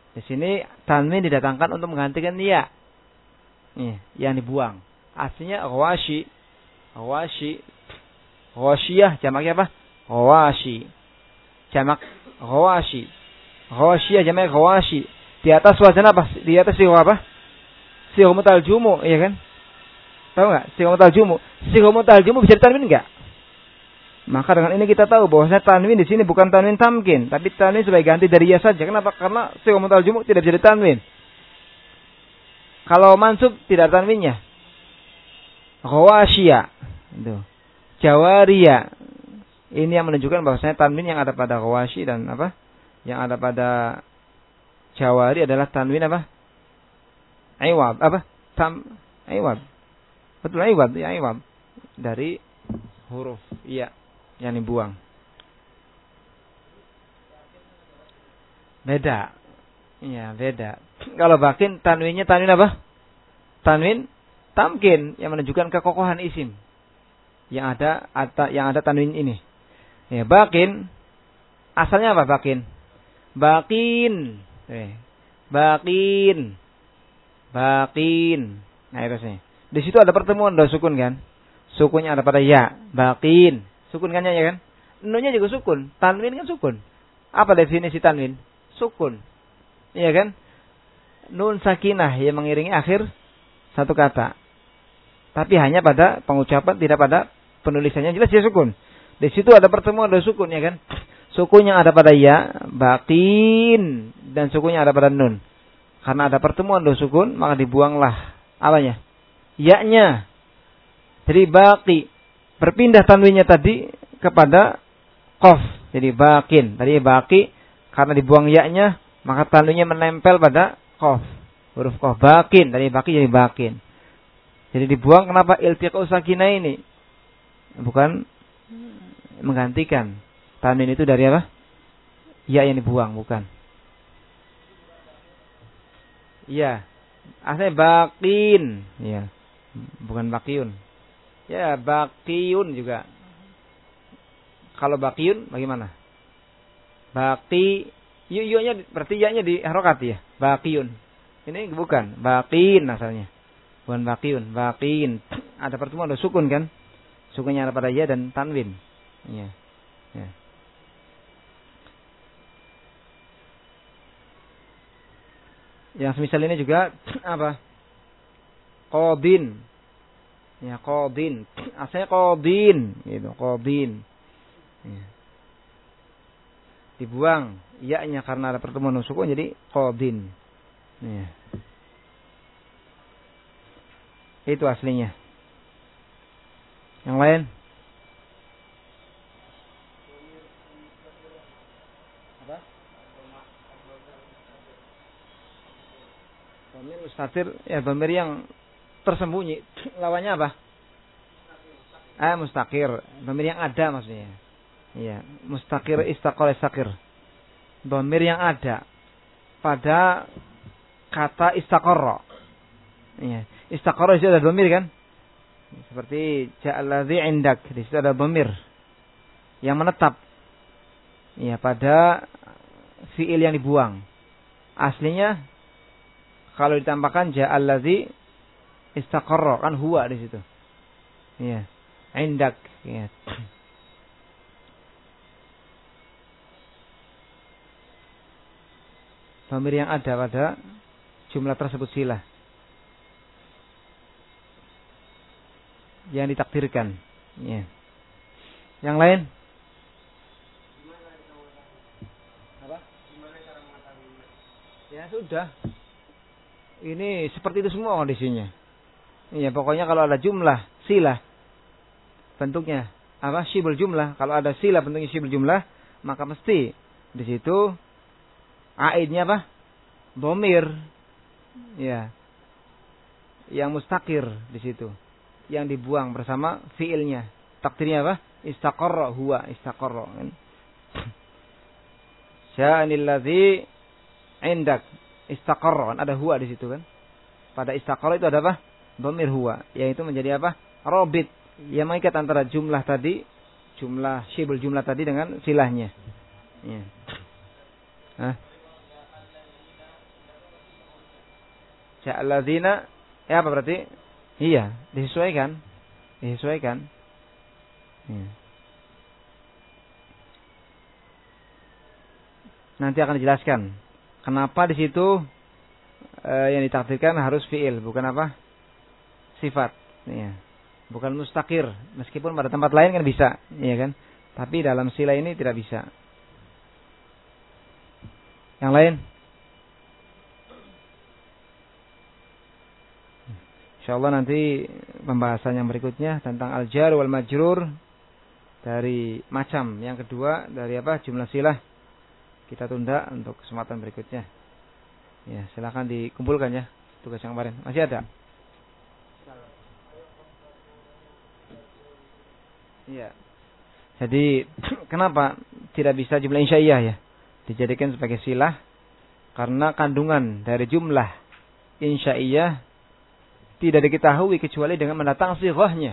[SPEAKER 1] Di sini tanwin didatangkan untuk menggantikan ya. Nih, yang dibuang. Aslinya ghawashi. Ghawashi. Ghashiyah jamaknya apa? Ghawashi. Jamak ghawashi. Ghashiyah jamaknya ghawashi. Di atas wazan apa? Di atas sighah apa? Sighah mutal jumu, iya kan? Tahu enggak? Sighah mutal jumu. Sighah mutal jumu bisa ditanwin enggak? Maka dengan ini kita tahu bahwasanya tanwin di sini bukan tanwin tamkin, tapi tanwin sebagai ganti dari ya saja. Kenapa? Karena sighah mutal jumu tidak bisa ditanwin. Kalau mansub tidak ada tanwinnya. Ghawashiya. Itu. Jawariya. Ini yang menunjukkan bahwasanya tanwin yang ada pada ghawashi dan apa? Yang ada pada jawari adalah tanwin apa? Iwab. Apa? Tam iwab. Betul iwab, ya iwab. Dari huruf iya yang dibuang. Beda. Iya, beda. Kalau bakin tanwinnya tanwin apa? Tanwin tamkin yang menunjukkan kekokohan isim. Yang ada atau yang ada tanwin ini. Ya, bakin asalnya apa bakin? Bakin. Eh, bakin. Bakin. Nah, itu sih. Di situ ada pertemuan dua sukun kan? Sukunnya ada pada ya, bakin. Sukun kan ya kan? Nunnya juga sukun. Tanwin kan sukun. Apa definisi tanwin? Sukun. Iya kan? Nun sakinah yang mengiringi akhir satu kata. Tapi hanya pada pengucapan, tidak pada penulisannya. Jelas dia sukun. Di situ ada pertemuan dua sukun ya kan? Sukun yang ada pada ya, bakin, dan sukun yang ada pada nun. Karena ada pertemuan dua sukun, maka dibuanglah apanya? Ya-nya. Jadi baki. Berpindah tanwinnya tadi kepada qaf. Jadi bakin. Tadi baki. Karena dibuang ya-nya, maka tanwinnya menempel pada qaf. Huruf qaf. Bakin. Tadi baki jadi bakin. Jadi dibuang kenapa? Iltiqa'u sakinah ini. Bukan menggantikan. Tanwin itu dari apa? Ya yang dibuang. Bukan. Iya. Asalnya bakin. Iya. Bukan bakiun. Ya, bakiun juga. Kalau bakiun bagaimana? Baki. Yu-yu-nya berarti ya-nya di harokat ya. Bakiun. Ini bukan. Bakin asalnya. Bukan bakiun. Bakin. Ada pertemuan ada sukun kan? Sukunnya ada pada ya dan tanwin. Iya. Ya. Yang semisal ini juga apa? Qadin. Ya, qadin. Asalnya qadin, gitu, qadin. Ya. Dibuang ya-nya karena ada pertemuan sukun jadi qadin. Ya. Itu aslinya. Yang lain? Apa? Dhamir mustatir, ya dhamir yang tersembunyi. Lawannya apa? Ah, mustaqir. Dhamir yang ada maksudnya. Iya, mustaqir, istaqor, istaqir. Dhamir yang ada pada kata istaqarra. Iya, istaqarra itu ada dhamir kan? Seperti ja'alladzi 'indak, di situ ada dhamir yang menetap. Iya, pada fiil yang dibuang. Aslinya kalau ditambahkan ja'alladzi istaqarra kan huwa di situ. Iya. Indak. Iya. Dhamir yang ada pada jumlah tersebut silah. Yang ditakdirkan. Iya. Yang lain? Apa? Ya sudah. Ini seperti itu semua kondisinya. Iya, pokoknya kalau ada jumlah silah bentuknya apa? Syibul jumlah. Kalau ada silah bentuknya syibul jumlah, maka mesti di situ aidnya apa? Dhamir. Ya. Yang mustaqir di situ. Yang dibuang bersama fiilnya. Takdirnya apa? Istaqarra huwa, istaqarra. Sya'anil ladzi 'indak. Istaqarra, kan ada huwa di situ kan. Pada istaqarra itu ada apa? Dhamir huwa, yaitu menjadi apa? Robit, yang mengikat antara jumlah tadi, jumlah syibul jumlah tadi dengan silahnya. Ya. Hah? Ja'al ladzina, ya apa berarti? Iya, disesuaikan. Disesuaikan. Ya. Nanti akan dijelaskan kenapa di situ eh, yang ditakdirkan harus fiil, bukan apa? Sifat. Ya. Bukan mustaqir, meskipun pada tempat lain kan bisa, ya kan? Tapi dalam sila ini tidak bisa. Yang lain? Insyaallah nanti pembahasan yang berikutnya tentang al-jar wal majrur dari macam yang kedua dari apa? Jumlah silah. Kita tunda untuk kesempatan berikutnya. Ya, silakan dikumpulkan ya tugas yang kemarin. Masih ada? Iya. Jadi kenapa tidak bisa jumlah insya'iyah ya dijadikan sebagai silah? Karena kandungan dari jumlah insya'iyah tidak diketahui kecuali dengan mendatang sighahnya.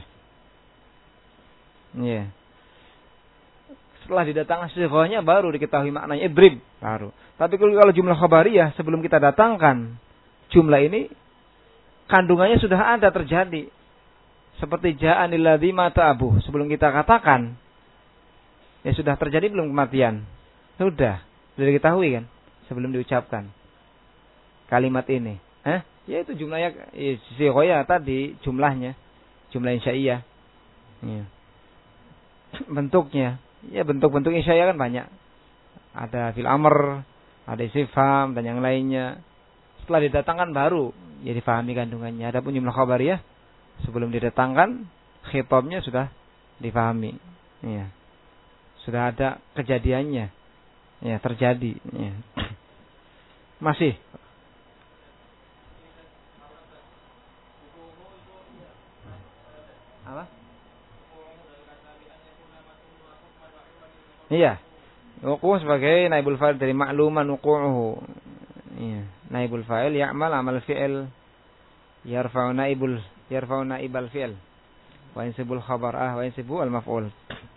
[SPEAKER 1] Iya. Setelah didatangkan sighahnya baru diketahui maknanya idrib baru. Tapi kalau jumlah khabariyah sebelum kita datangkan jumlah ini kandungannya sudah ada terjadi. Seperti ja'anil ladzi mata abuh, sebelum kita katakan ya sudah terjadi belum kematian? Sudah, sudah diketahui kan sebelum diucapkan kalimat ini. Eh? Ya itu jumlahnya sighah tadi jumlahnya, jumlah insya'iyah. Ya. Bentuknya ya bentuk-bentuk insya'iyah kan banyak. Ada fil amr, ada istifham dan yang lainnya. Setelah didatangkan baru ya difahami kandungannya. Adapun jumlah khabariyah sebelum didatangkan khitabnya sudah difahami. Ya. Sudah ada kejadiannya. Ya, terjadi ya. Masih apa? Iya. Wuqu' sebagai naibul fa'il dari ma'luman wuqu'uhu. Iya, naibul fa'il ya'mal amal fi'il yarfa'u naibul yarfa'u naibal fi'il wa yansibul khabar ah wa yansibu al maf'ul.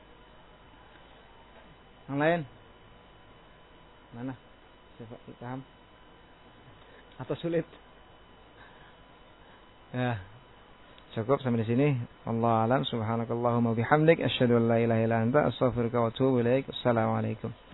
[SPEAKER 1] Yang lain? Mana? Paham? Atau sulit? Ya. Cukup sampai di sini. Wallahu a'lam. Subhanakallahumma bihamdik asyhadu an la ilaha illa anta astaghfiruka wa atubu ilaik. Assalamualaikum.